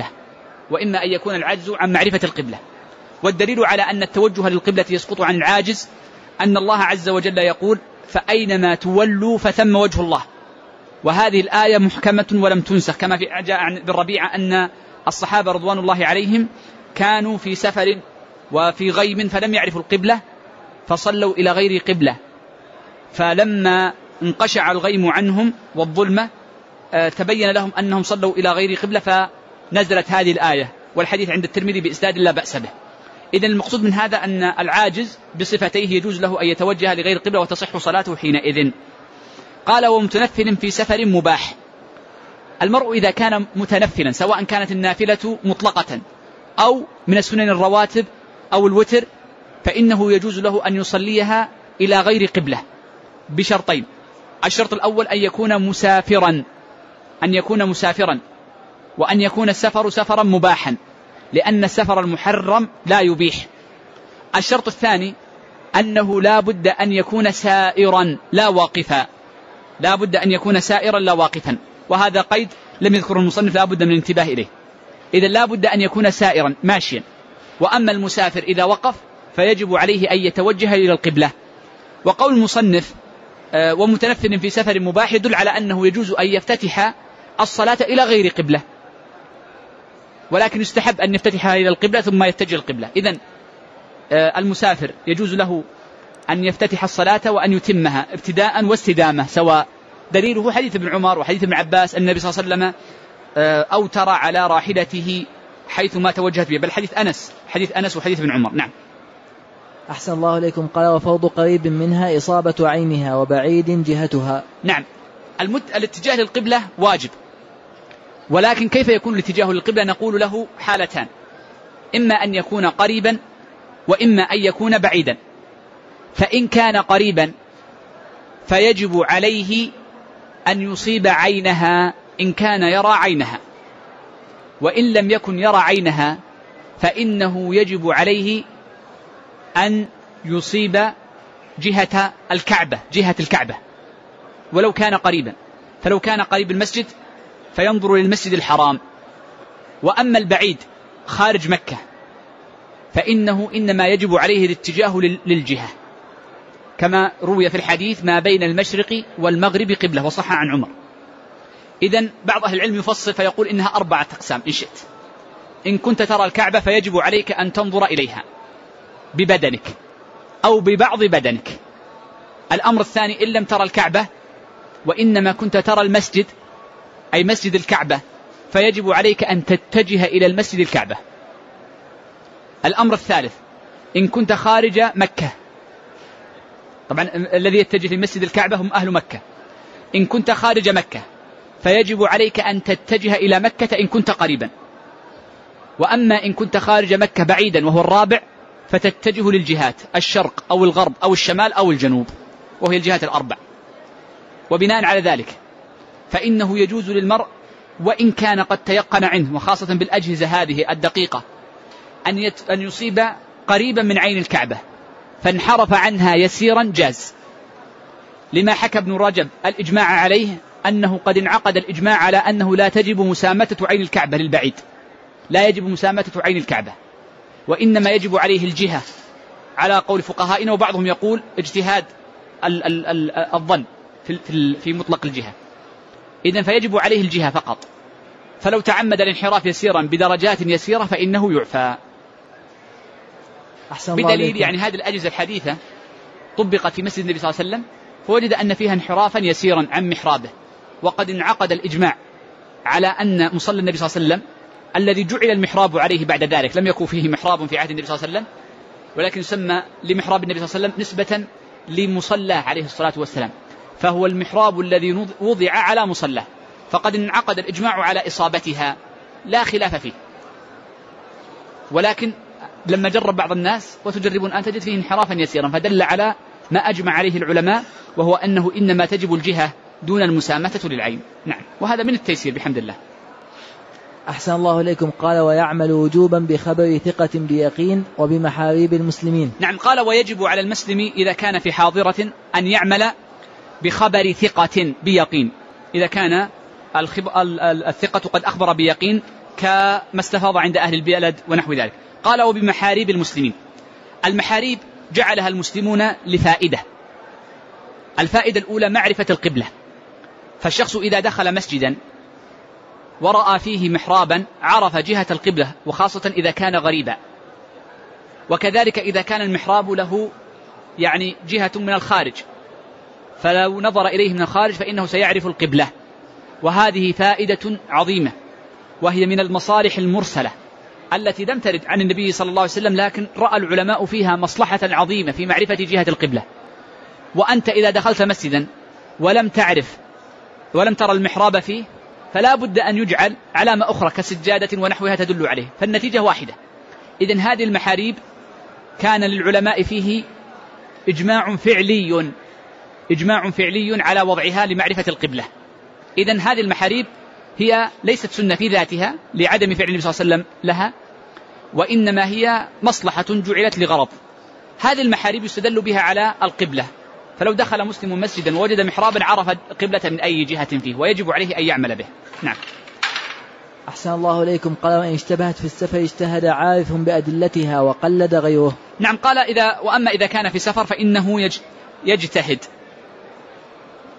القبلة، والدليل على أن التوجه للقبلة يسقط عن العاجز أن الله عز وجل يقول: فأينما تولوا فثم وجه الله. وهذه الآية محكمة ولم تنسخ، كما جاء عن ابن ربيعة أن الصحابة رضوان الله عليهم كانوا في سفر وفي غيم فلم يعرفوا القبلة فصلوا إلى غير قبلة، فلما انقشع الغيم عنهم والظلمة تبين لهم أنهم صلوا إلى غير قبلة، فنزلت هذه الآية، والحديث عند الترمذي بإسناد لا بأس به. إذن المقصود من هذا أن العاجز بصفتيه يجوز له أن يتوجه لغير قبلة وتصح صلاته حينئذ. قال: ومتنفل في سفر مباح. المرء إذا كان متنفلا، سواء كانت النافلة مطلقة أو من السنن الرواتب أو الوتر، فإنه يجوز له أن يصليها إلى غير قبلة بشرطين: الشرط الأول أن يكون مسافرا، وأن يكون السفر سفرا مباحا، لأن السفر المحرم لا يبيح. الشرط الثاني أنه لا بد أن يكون سائرا لا واقفا، وهذا قيد لم يذكره المصنف لا بد من الانتباه إليه. إذا لا بد أن يكون سائرا ماشيا. وأما المسافر إذا وقف فيجب عليه أن يتوجه إلى القبلة. وقول المصنف ومتنفل في سفر مباح يدل على أنه يجوز أن يفتتح الصلاة إلى غير قبلة، ولكن يستحب أن يفتتحها إلى القبلة ثم يتجه القبلة. إذن المسافر يجوز له أن يفتتح الصلاة وأن يتمها ابتداء واستدامة سواء. دليله حديث ابن عمر وحديث ابن عباس أن النبي صلى الله عليه وسلم أوتر على راحلته حيثما توجهت به، بل حديث أنس وحديث ابن عمر. نعم. أحسن الله إليكم. قال وفوض قريب منها إصابة عينها وبعيد جهتها. نعم، الاتجاه للقبلة واجب، ولكن كيف يكون الاتجاه للقبلة؟ نقول له حالتان، إما أن يكون قريبا وإما أن يكون بعيدا. فإن كان قريبا فيجب عليه أن يصيب عينها إن كان يرى عينها، وإن لم يكن يرى عينها فإنه يجب عليه أن يصيب جهة الكعبة ولو كان قريبا. فلو كان قريب المسجد فينظر للمسجد الحرام، وأما البعيد خارج مكة فإنه إنما يجب عليه الاتجاه للجهة، كما روي في الحديث ما بين المشرق والمغرب قبلة، وصح عن عمر. إذن بعض أهل العلم يفصل فيقول إنها 4 أقسام إن شئت. إن كنت ترى الكعبة فيجب عليك أن تنظر إليها ببدنك أو ببعض بدنك. الأمر الثاني إن لم ترى الكعبة وإنما كنت ترى المسجد أي مسجد الكعبة فيجب عليك أن تتجه إلى المسجد الكعبة. الأمر الثالث إن كنت خارج مكة، طبعا الذي يتجه لمسجد الكعبة هم أهل مكة. إن كنت خارج مكة فيجب عليك أن تتجه إلى مكة إن كنت قريبا، وأما إن كنت خارج مكة بعيدا وهو الرابع فتتجه للجهات الشرق أو الغرب أو الشمال أو الجنوب، وهي الجهات الأربع. وبناء على ذلك فإنه يجوز للمرء وإن كان قد تيقن عنه، وخاصة بالأجهزة هذه الدقيقة، أن يصيب قريبا من عين الكعبة فانحرف عنها يسيرا جاز، لما حكى ابن رجب الإجماع عليه أنه قد انعقد الإجماع على أنه لا تجب مسامتة عين الكعبة للبعيد، لا يجب مسامتة عين الكعبة، وإنما يجب عليه الجهة على قول فقهائنا، وبعضهم يقول اجتهاد الظن في مطلق الجهة. إذن فيجب عليه الجهة فقط، فلو تعمد الانحراف يسيرا بدرجات يسيرة فإنه يعفى. بدليل يعني هذه الأجهزة الحديثة طبقت في مسجد النبي صلى الله عليه وسلم فوجد أن فيها انحرافا يسيرا عن محرابه، وقد انعقد الإجماع على أن مصلى النبي صلى الله عليه وسلم الذي جعل المحراب عليه بعد ذلك، لم يكن فيه محراب في عهد النبي صلى الله عليه وسلم، ولكن يسمى لمحراب النبي صلى الله عليه وسلم نسبة لمصلاه عليه الصلاة والسلام، فهو المحراب الذي وضع على مصلاه، فقد انعقد الإجماع على إصابتها لا خلاف فيه. ولكن لما جرب بعض الناس وتجربون أن تجد فيه انحرافا يسيرا، فدل على ما أجمع عليه العلماء، وهو أنه إنما تجب الجهة دون المسامتة للعين. نعم، وهذا من التيسير بحمد الله. أحسن الله إليكم. قال ويعمل وجوبا بخبر ثقة بيقين وبمحاريب المسلمين. نعم، قال ويجب على المسلم إذا كان في حاضرة أن يعمل بخبر ثقة بيقين، إذا كان الثقة قد أخبر بيقين كما استفاض عند أهل البلد ونحو ذلك. قال وبمحاريب المسلمين. المحاريب جعلها المسلمون لفائدة. الفائدة الأولى معرفة القبلة، فالشخص إذا دخل مسجدا ورأى فيه محرابا عرف جهة القبلة، وخاصة إذا كان غريبا، وكذلك إذا كان المحراب له يعني جهة من الخارج، فلو نظر إليه من الخارج فإنه سيعرف القبلة، وهذه فائدة عظيمة، وهي من المصالح المرسلة التي لم ترد عن النبي صلى الله عليه وسلم، لكن رأى العلماء فيها مصلحة عظيمة في معرفة جهة القبلة. وأنت إذا دخلت مسجدا ولم تعرف ولم ترى المحراب فيه فلا بد أن يجعل علامة أخرى كسجادة ونحوها تدل عليه، فالنتيجة واحدة. إذن هذه المحاريب كان للعلماء فيه إجماع فعلي على وضعها لمعرفة القبلة. إذن هذه المحاريب هي ليست سنة في ذاتها لعدم فعل النبي صلى الله عليه وسلم لها، وإنما هي مصلحة جعلت لغرض. هذه المحاريب يستدل بها على القبلة، فلو دخل مسلم مسجدا ووجد محرابا عرف القبلة من أي جهة فيه، ويجب عليه أن يعمل به. نعم. أحسن الله إليكم. قال وإن اشتبهت في السفر اجتهد عارف بأدلتها وقلد غيره. نعم، قال وأما إذا كان في سفر فإنه يجتهد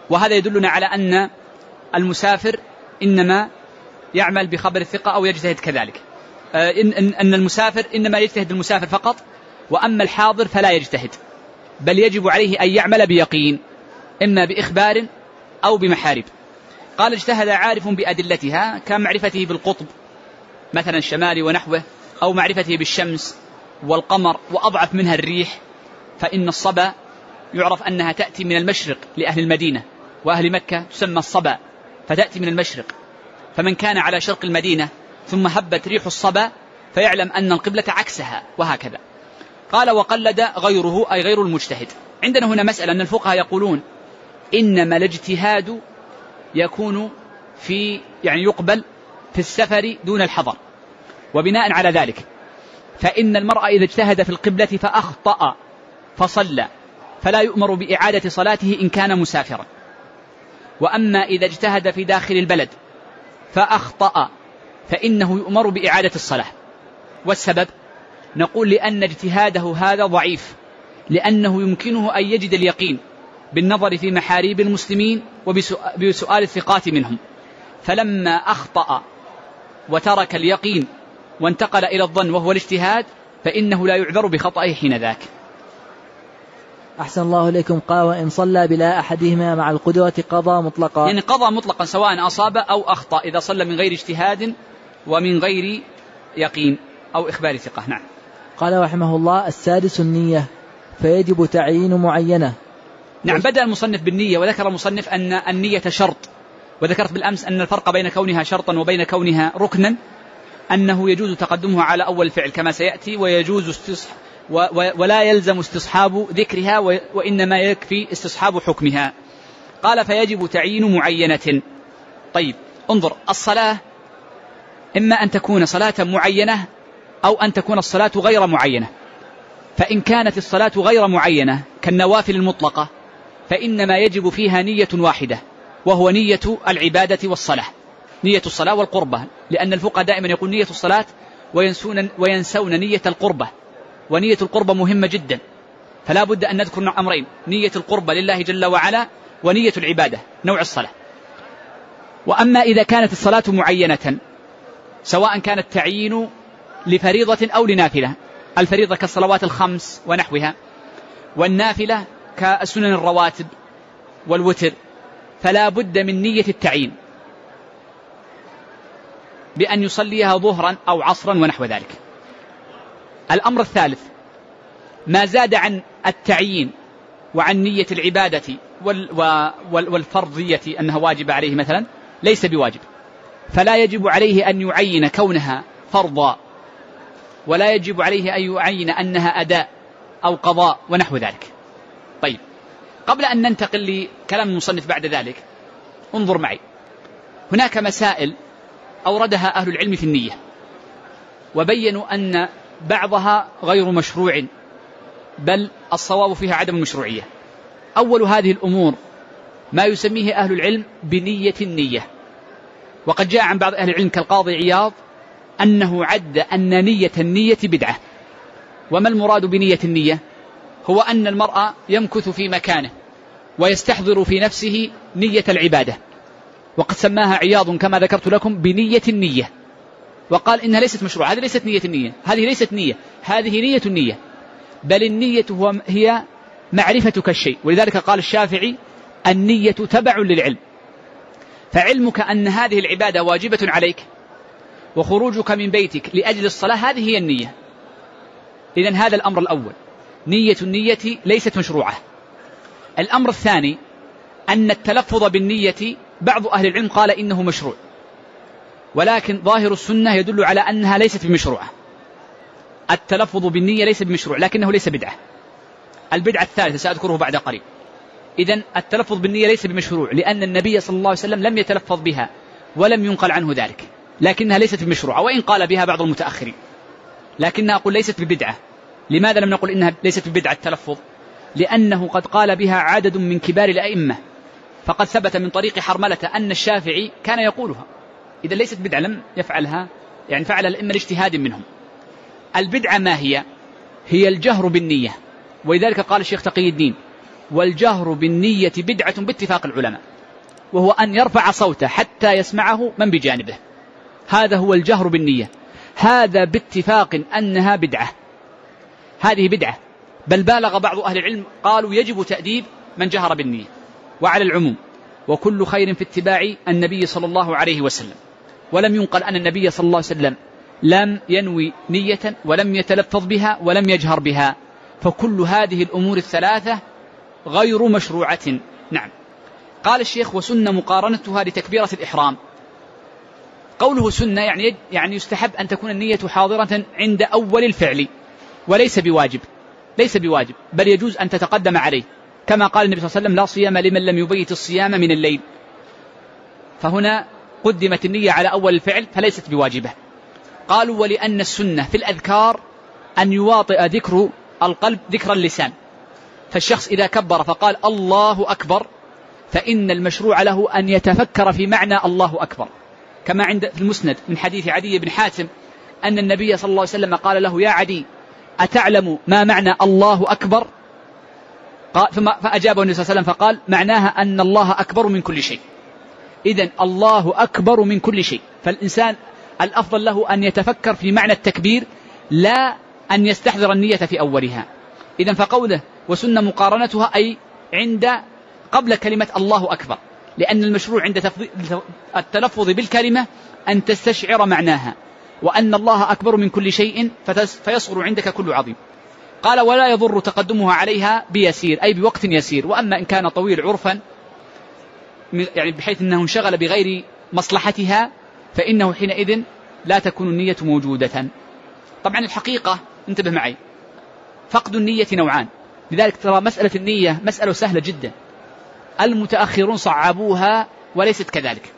وهذا يدلنا على أن المسافر إنما يعمل بخبر الثقة أو يجتهد كذلك، أن المسافر إنما يجتهد المسافر فقط، وأما الحاضر فلا يجتهد، بل يجب عليه أن يعمل بيقين إما بإخبار أو بمحارب. قال اجتهد عارف بأدلتها كمعرفته بالقطب مثلا الشمالي ونحوه، أو معرفته بالشمس والقمر، وأضعف منها الريح، فإن الصبا يعرف أنها تأتي من المشرق لأهل المدينة، وأهل مكة تسمى الصبا فتأتي من المشرق، فمن كان على شرق المدينة ثم هبت ريح الصبا فيعلم أن القبلة عكسها، وهكذا. قال وقلد غيره أي غير المجتهد. عندنا هنا مسألة أن الفقهاء يقولون إنما الاجتهاد يكون يقبل في السفر دون الحضر، وبناء على ذلك فإن المرأة إذا اجتهد في القبلة فأخطأ فصلى فلا يؤمر بإعادة صلاته إن كان مسافرا، وأما إذا اجتهد في داخل البلد فأخطأ فإنه يؤمر بإعادة الصلاة. والسبب نقول لأن اجتهاده هذا ضعيف، لأنه يمكنه أن يجد اليقين بالنظر في محاريب المسلمين وبسؤال الثقات منهم، فلما أخطأ وترك اليقين وانتقل إلى الظن وهو الاجتهاد فإنه لا يعذر بخطئه حين ذاك. أحسن الله إليكم. قال وإن صلى بلا أحدهما مع القدوة قضى مطلقا، يعني قضى مطلقا سواء أصاب أو أخطأ إذا صلى من غير اجتهاد ومن غير يقين أو إخبار ثقة. نعم. قال رحمه الله السادس النية، فيجب تعيين معينة. نعم، بدأ المصنف بالنية، وذكر المصنف أن النية شرط، وذكرت بالأمس أن الفرق بين كونها شرطا وبين كونها ركنا أنه يجوز تقدمها على أول الفعل كما سيأتي، ويجوز ولا يلزم استصحاب ذكرها، وإنما يكفي استصحاب حكمها. قال فيجب تعيين معينة. طيب انظر، الصلاة إما أن تكون صلاة معينة أو أن تكون الصلاة غير معينة، فإن كانت الصلاة غير معينة كالنوافل المطلقة فإنما يجب فيها نية واحدة، وهو نية العبادة والصلاة، نية الصلاة والقربة، لأن الفقهاء دائما يقول نية الصلاة وينسون نية القربة، ونية القربة مهمة جدا، فلا بد أن نذكر أمرين: نية القربة لله جل وعلا، ونية العبادة نوع الصلاة. وأما إذا كانت الصلاة معينة سواء كانت تعيين لفريضة أو لنافلة، الفريضة كالصلوات الخمس ونحوها، والنافلة كالسنن الرواتب والوتر، فلا بد من نية التعيين بأن يصليها ظهرا أو عصرا ونحو ذلك. الأمر الثالث ما زاد عن التعيين وعن نية العبادة والفرضية أنها واجب عليه مثلا ليس بواجب، فلا يجب عليه أن يعين كونها فرضا، ولا يجب عليه أن يعين أنها أداء أو قضاء ونحو ذلك. طيب، قبل أن ننتقل لكلام المصنف بعد ذلك انظر معي، هناك مسائل أوردها أهل العلم في النية وبينوا أن بعضها غير مشروع، بل الصواب فيها عدم المشروعية. أول هذه الأمور ما يسميه أهل العلم بنية النية، وقد جاء عن بعض أهل العلم كالقاضي عياض أنه عد أن نية النية بدعة. وما المراد بنية النية؟ هو أن المرء يمكث في مكانه ويستحضر في نفسه نية العبادة، وقد سماها عياض كما ذكرت لكم بنية النية، وقال إنها ليست مشروع، هذه ليست نية النية، هذه ليست نية، هذه نية النية، بل النية هي معرفتك الشيء. ولذلك قال الشافعي النية تبع للعلم، فعلمك أن هذه العبادة واجبة عليك وخروجك من بيتك لأجل الصلاة هذه هي النية. إذن هذا الأمر الأول، نية النية ليست مشروعة. الأمر الثاني أن التلفظ بالنية بعض أهل العلم قال إنه مشروع، ولكن ظاهر السنة يدل على أنها ليست بمشروعة. التلفظ بالنية ليس بمشروع لكنه ليس بدعة. البدعة الثالثة سأذكره بعد قليل. إذن التلفظ بالنية ليس بمشروع لأن النبي صلى الله عليه وسلم لم يتلفظ بها ولم ينقل عنه ذلك، لكنها ليست بمشروعة وإن قال بها بعض المتأخرين، لكنها أقول ليست ببدعة. لماذا لم نقل إنها ليست ببدعة التلفظ؟ لأنه قد قال بها عدد من كبار الأئمة، فقد ثبت من طريق حرملة أن الشافعي كان يقولها. إذا ليست بدعة، لم يفعلها، يعني فعل الأئمة لاجتهاد منهم. البدعة ما هي؟ هي الجهر بالنية، ولذلك قال الشيخ تقي الدين والجهر بالنية بدعة باتفاق العلماء، وهو أن يرفع صوته حتى يسمعه من بجانبه، هذا هو الجهر بالنية، هذا باتفاق أنها بدعة، هذه بدعة، بل بالغ بعض أهل العلم قالوا يجب تأديب من جهر بالنية. وعلى العموم وكل خير في اتباع النبي صلى الله عليه وسلم، ولم ينقل أن النبي صلى الله عليه وسلم لم ينوي نية ولم يتلفظ بها ولم يجهر بها، فكل هذه الأمور الثلاثة غير مشروعة. نعم. قال الشيخ: وسنة مقارنتها لتكبيرة الإحرام. قوله سنة يعني يستحب أن تكون النية حاضرة عند أول الفعل، وليس بواجب، ليس بواجب، بل يجوز أن تتقدم عليه، كما قال النبي صلى الله عليه وسلم: لا صيام لمن لم يبيت الصيام من الليل. فهنا قدمت النية على أول الفعل فليست بواجبة. قالوا: ولأن السنة في الأذكار أن يواطئ ذكر القلب ذكر اللسان، فالشخص إذا كبر فقال الله أكبر فإن المشروع له أن يتفكر في معنى الله أكبر، كما عند في المسند من حديث عدي بن حاتم أن النبي صلى الله عليه وسلم قال له: يا عدي أتعلم ما معنى الله أكبر؟ فأجابه النبي صلى الله عليه وسلم فقال: معناها أن الله أكبر من كل شيء. إذن الله أكبر من كل شيء، فالإنسان الأفضل له أن يتفكر في معنى التكبير لا أن يستحضر النية في أولها. إذن فقوله وسنة مقارنتها أي عند قبل كلمة الله أكبر، لأن المشروع عند التلفظ بالكلمة أن تستشعر معناها، وأن الله أكبر من كل شيء فيصغر عندك كل عظيم. قال: ولا يضر تقدمها عليها بيسير، أي بوقت يسير، وأما إن كان طويل عرفا يعني بحيث أنه انشغل بغير مصلحتها فإنه حينئذ لا تكون النية موجودة. طبعا الحقيقة انتبه معي، فقد النية نوعان، لذلك ترى مسألة النية مسألة سهلة جدا، المتأخرون صعبوها وليست كذلك.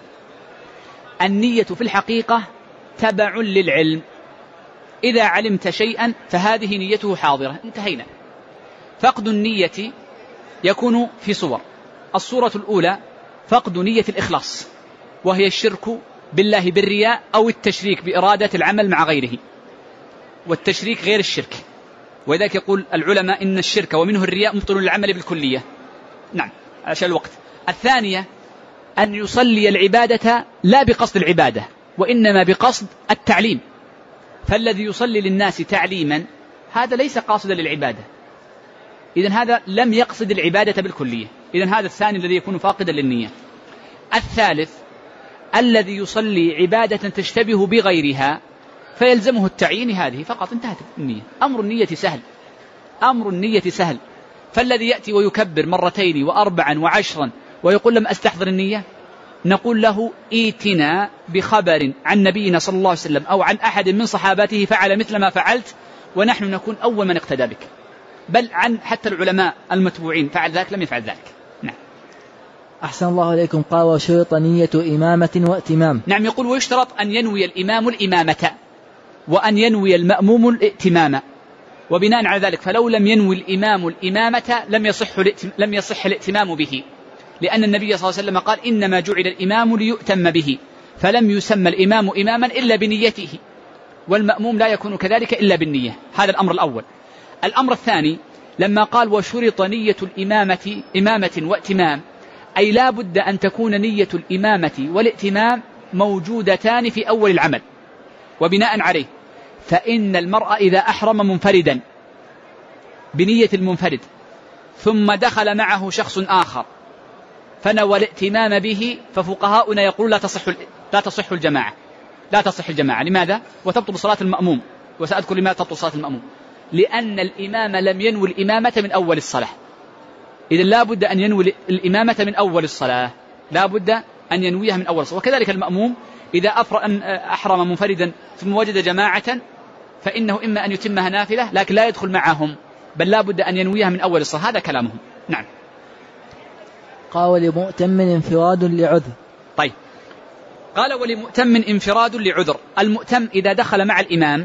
النية في الحقيقة تبع للعلم، إذا علمت شيئا فهذه نيته حاضرة، انتهينا. فقد النية يكون في صور. الصورة الأولى فقد نية الإخلاص، وهي الشرك بالله بالرياء أو التشريك بإرادة العمل مع غيره، والتشريك غير الشرك، وذلك يقول العلماء إن الشرك ومنه الرياء مبطل العمل بالكلية. نعم عشان الوقت. الثانية أن يصلي العبادة لا بقصد العبادة وإنما بقصد التعليم، فالذي يصلي للناس تعليما هذا ليس قاصدا للعبادة، إذن هذا لم يقصد العبادة بالكلية، إذن هذا الثاني الذي يكون فاقدا للنية. الثالث الذي يصلي عبادة تشتبه بغيرها فيلزمه التعيين، هذه فقط انتهت النية. أمر النية سهل، أمر النية سهل. فالذي يأتي ويكبر 2 و4 و10 ويقول لم أستحضر النية، نقول له ائتنا بخبر عن نبينا صلى الله عليه وسلم أو عن أحد من صحابته فعل مثل ما فعلت ونحن نكون أول من اقتدى بك، بل عن حتى العلماء المتبوعين فعل ذلك لم يفعل ذلك. نعم. أحسن الله إليكم. قال: وشرط نية إمامة وائتمام. نعم، يقول: ويشترط أن ينوي الإمام الإمامة وأن ينوي المأموم الائتمام، وبناء على ذلك فلو لم ينوي الإمام الإمامة لم يصح الائتمام به، لأن النبي صلى الله عليه وسلم قال: إنما جعل الإمام ليؤتم به، فلم يسمى الإمام إماما إلا بنيته، والمأموم لا يكون كذلك إلا بالنية. هذا الأمر الأول. الأمر الثاني لما قال: وشرط نية الإمامة إمامة وائتمام، أي لا بد أن تكون نية الإمامة والائتمام موجودتان في أول العمل، وبناء عليه فإن المرء إذا أحرم منفردا بنية المنفرد ثم دخل معه شخص آخر فنوى الائتمام به، ففقهاؤنا يقول لا تصح الجماعة، لا تصح الجماعة. لماذا؟ وتبطل صلاة المأموم، وسأذكر لماذا تبطل صلاة المأموم. لأن الإمام لم ينوي الإمامة من أول الصلاة، إذن لا بد أن ينوي الإمامة من أول الصلاة، لا بد أن ينويها من أول الصلاة. وكذلك المأموم إذا أحرم منفردا ثم وجد جماعة فإنه إما أن يتمها نافلة لكن لا يدخل معهم، بل لا بد أن ينويها من أول الصلاة. هذا كلامهم. نعم. قال: ولمؤتم انفراد لعذر. طيب، قال: ولمؤتم انفراد لعذر. المؤتم إذا دخل مع الإمام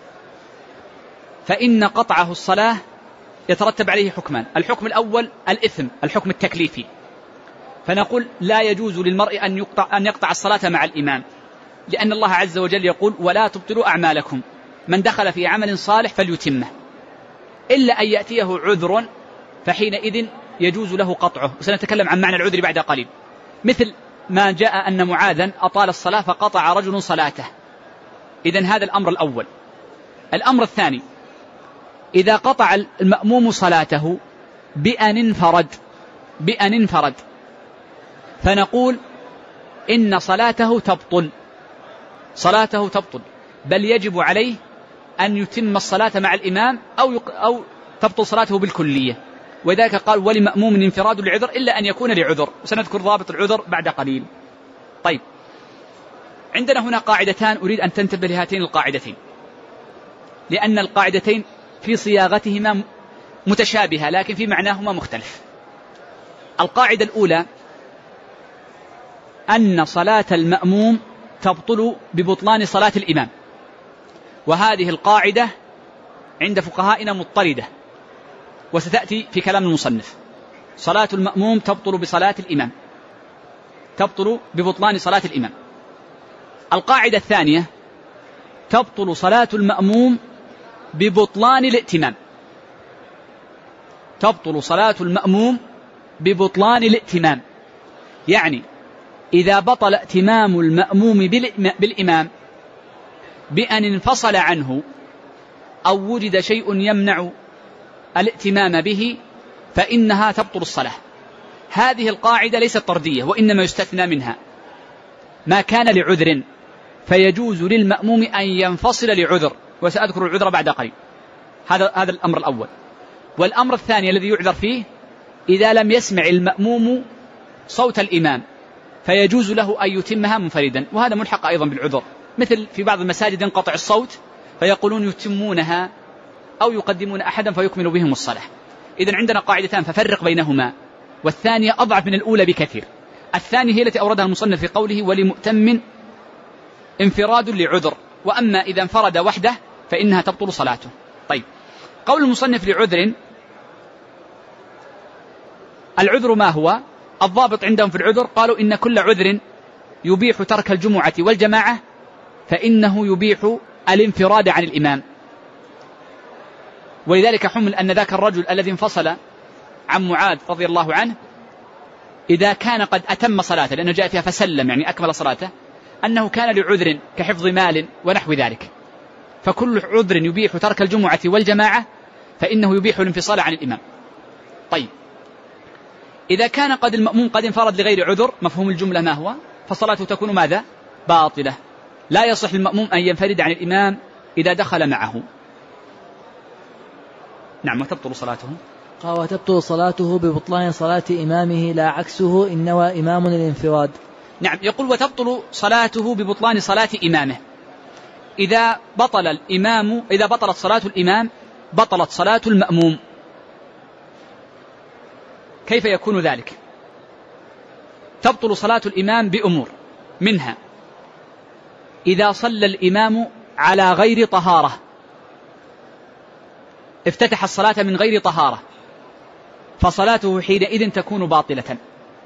فإن قطعه الصلاة يترتب عليه حكمان. الحكم الأول الإثم، الحكم التكليفي، فنقول لا يجوز للمرء أن يقطع الصلاة مع الإمام، لأن الله عز وجل يقول: ولا تبطلوا أعمالكم، من دخل في عمل صالح فليتمه، إلا أن يأتيه عذر، فحينئذ يجوز له قطعه، وسنتكلم عن معنى العذر بعد قليل. مثل ما جاء أن معاذا أطال الصلاة فقطع رجل صلاته. إذن هذا الأمر الأول. الأمر الثاني: إذا قطع المأموم صلاته بأن انفرد فنقول إن صلاته تبطل، بل يجب عليه أن يتم الصلاة مع الإمام أو تبطل صلاته بالكلية. وذلك قال: ولمأموم انفراد لعذر إلا أن يكون لعذر، وسنذكر ضابط العذر بعد قليل. طيب، عندنا هنا قاعدتان أريد أن تنتبه لهاتين القاعدتين، لأن القاعدتين في صياغتهما متشابهة لكن في معناهما مختلف. القاعدة الأولى أن صلاة المأموم تبطل ببطلان صلاة الإمام، وهذه القاعدة عند فقهائنا مضطردة وستأتي في كلام المصنف. صلاة المأموم تبطل ببطلان صلاة الإمام. القاعدة الثانية: تبطل صلاة المأموم ببطلان الائتمام. يعني إذا بطل ائتمام المأموم بالإمام بأن انفصل عنه أو وجد شيء يمنع الائتمام به فإنها تبطل الصلاة. هذه القاعدة ليست طردية، وإنما يستثنى منها ما كان لعذر، فيجوز للمأموم أن ينفصل لعذر، وسأذكر العذر بعد قليل. هذا الأمر الأول. والأمر الثاني الذي يعذر فيه: إذا لم يسمع المأموم صوت الإمام فيجوز له أن يتمها منفردا، وهذا ملحق أيضا بالعذر، مثل في بعض المساجد ينقطع الصوت فيقولون يتمونها أو يقدمون أحدا فيكمل بهم الصلاة. إذن عندنا قاعدتان ففرق بينهما، والثانية أضعف من الأولى بكثير. الثانية هي التي أوردها المصنف في قوله: ولمؤتم انفراد لعذر، وأما إذا انفرد وحده فإنها تبطل صلاته. طيب، قول المصنف لعذر، العذر ما هو؟ الضابط عندهم في العذر قالوا: إن كل عذر يبيح ترك الجمعة والجماعة فإنه يبيح الانفراد عن الإمام. ولذلك حمل أن ذاك الرجل الذي انفصل عن معاذ رضي الله عنه إذا كان قد أتم صلاته، لأنه جاء فيها فسلم يعني أكمل صلاته، أنه كان لعذر كحفظ مال ونحو ذلك. فكل عذر يبيح ترك الجمعة والجماعة فإنه يبيح الانفصال عن الإمام. طيب، إذا كان قد المأموم قد انفرد لغير عذر، مفهوم الجملة ما هو؟ فصلاته تكون ماذا؟ باطلة. لا يصح للمأموم أن ينفرد عن الإمام إذا دخل معه. نعم. وتبطل صلاته؟ قال: وتبطل صلاته ببطلان صلاة إمامه لا عكسه إن نوى إمام الانفراد. نعم، يقول: وتبطل صلاته ببطلان صلاة إمامه. إذا بطلت صلاة الإمام بطلت صلاة المأموم. كيف يكون ذلك؟ تبطل صلاة الإمام بأمور، منها: إذا صلى الإمام على غير طهارة، افتتح الصلاة من غير طهارة، فصلاته حينئذ تكون باطلة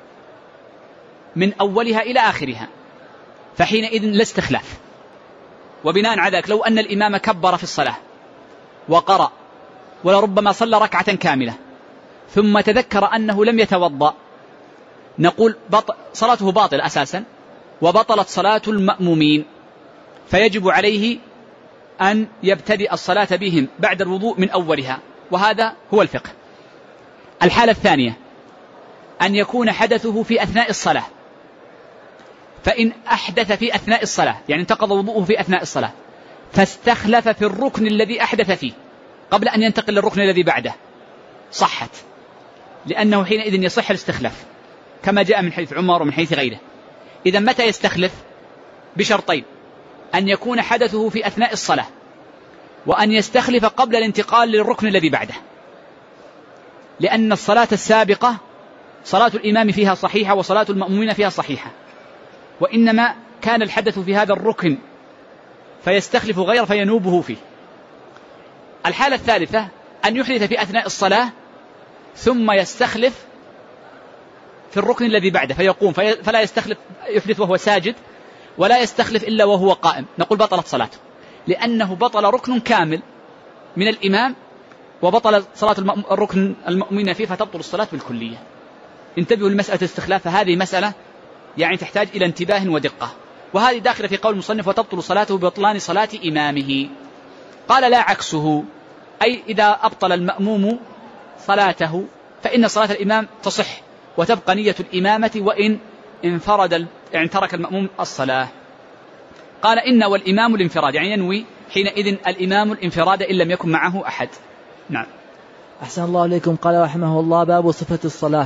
من أولها إلى آخرها، فحينئذ لا استخلاف. وبناء على ذلك لو أن الإمام كبر في الصلاة وقرأ ولربما صلى ركعة كاملة ثم تذكر أنه لم يتوضأ، نقول صلاته باطلة أساسا، وبطلت صلاة المأمومين، فيجب عليه أن يبتدئ الصلاة بهم بعد الوضوء من أولها، وهذا هو الفقه. الحالة الثانية أن يكون حدثه في أثناء الصلاة، فإن أحدث في أثناء الصلاة يعني انتقض وضوءه في أثناء الصلاة فاستخلف في الركن الذي أحدث فيه قبل أن ينتقل للركن الذي بعده، صحت، لأنه حينئذ يصح الاستخلاف كما جاء من حيث عمر ومن حيث غيره. إذا متى يستخلف؟ بشرطين: أن يكون حدثه في أثناء الصلاة، وأن يستخلف قبل الانتقال للركن الذي بعده، لأن الصلاة السابقة صلاة الإمام فيها صحيحة وصلاة المأمومين فيها صحيحة، وإنما كان الحدث في هذا الركن فيستخلف غير فينوبه فيه. الحالة الثالثة أن يحدث في أثناء الصلاة ثم يستخلف في الركن الذي بعده فيقوم، فلا يستخلف، يحدث وهو ساجد ولا يستخلف إلا وهو قائم، نقول بطلت صلاته، لأنه بطل ركن كامل من الإمام وبطل صلاة الركن المأمومين فيه فتبطل الصلاة بالكلية. انتبهوا لمسألة الاستخلاف، هذه مسألة يعني تحتاج إلى انتباه ودقة، وهذه داخلة في قول المصنف وتبطل صلاته ببطلان صلاة إمامه. قال لا عكسه، أي إذا أبطل المأموم صلاته فإن صلاة الإمام تصح وتبقى نية الإمامة وإن يعني ترك المأموم الصلاة. قال إن والإمام الانفراد، يعني ينوي حينئذ الإمام الانفراد إن لم يكن معه أحد. نعم. أحسن الله إليكم. قال رحمه الله: باب صفة الصلاة.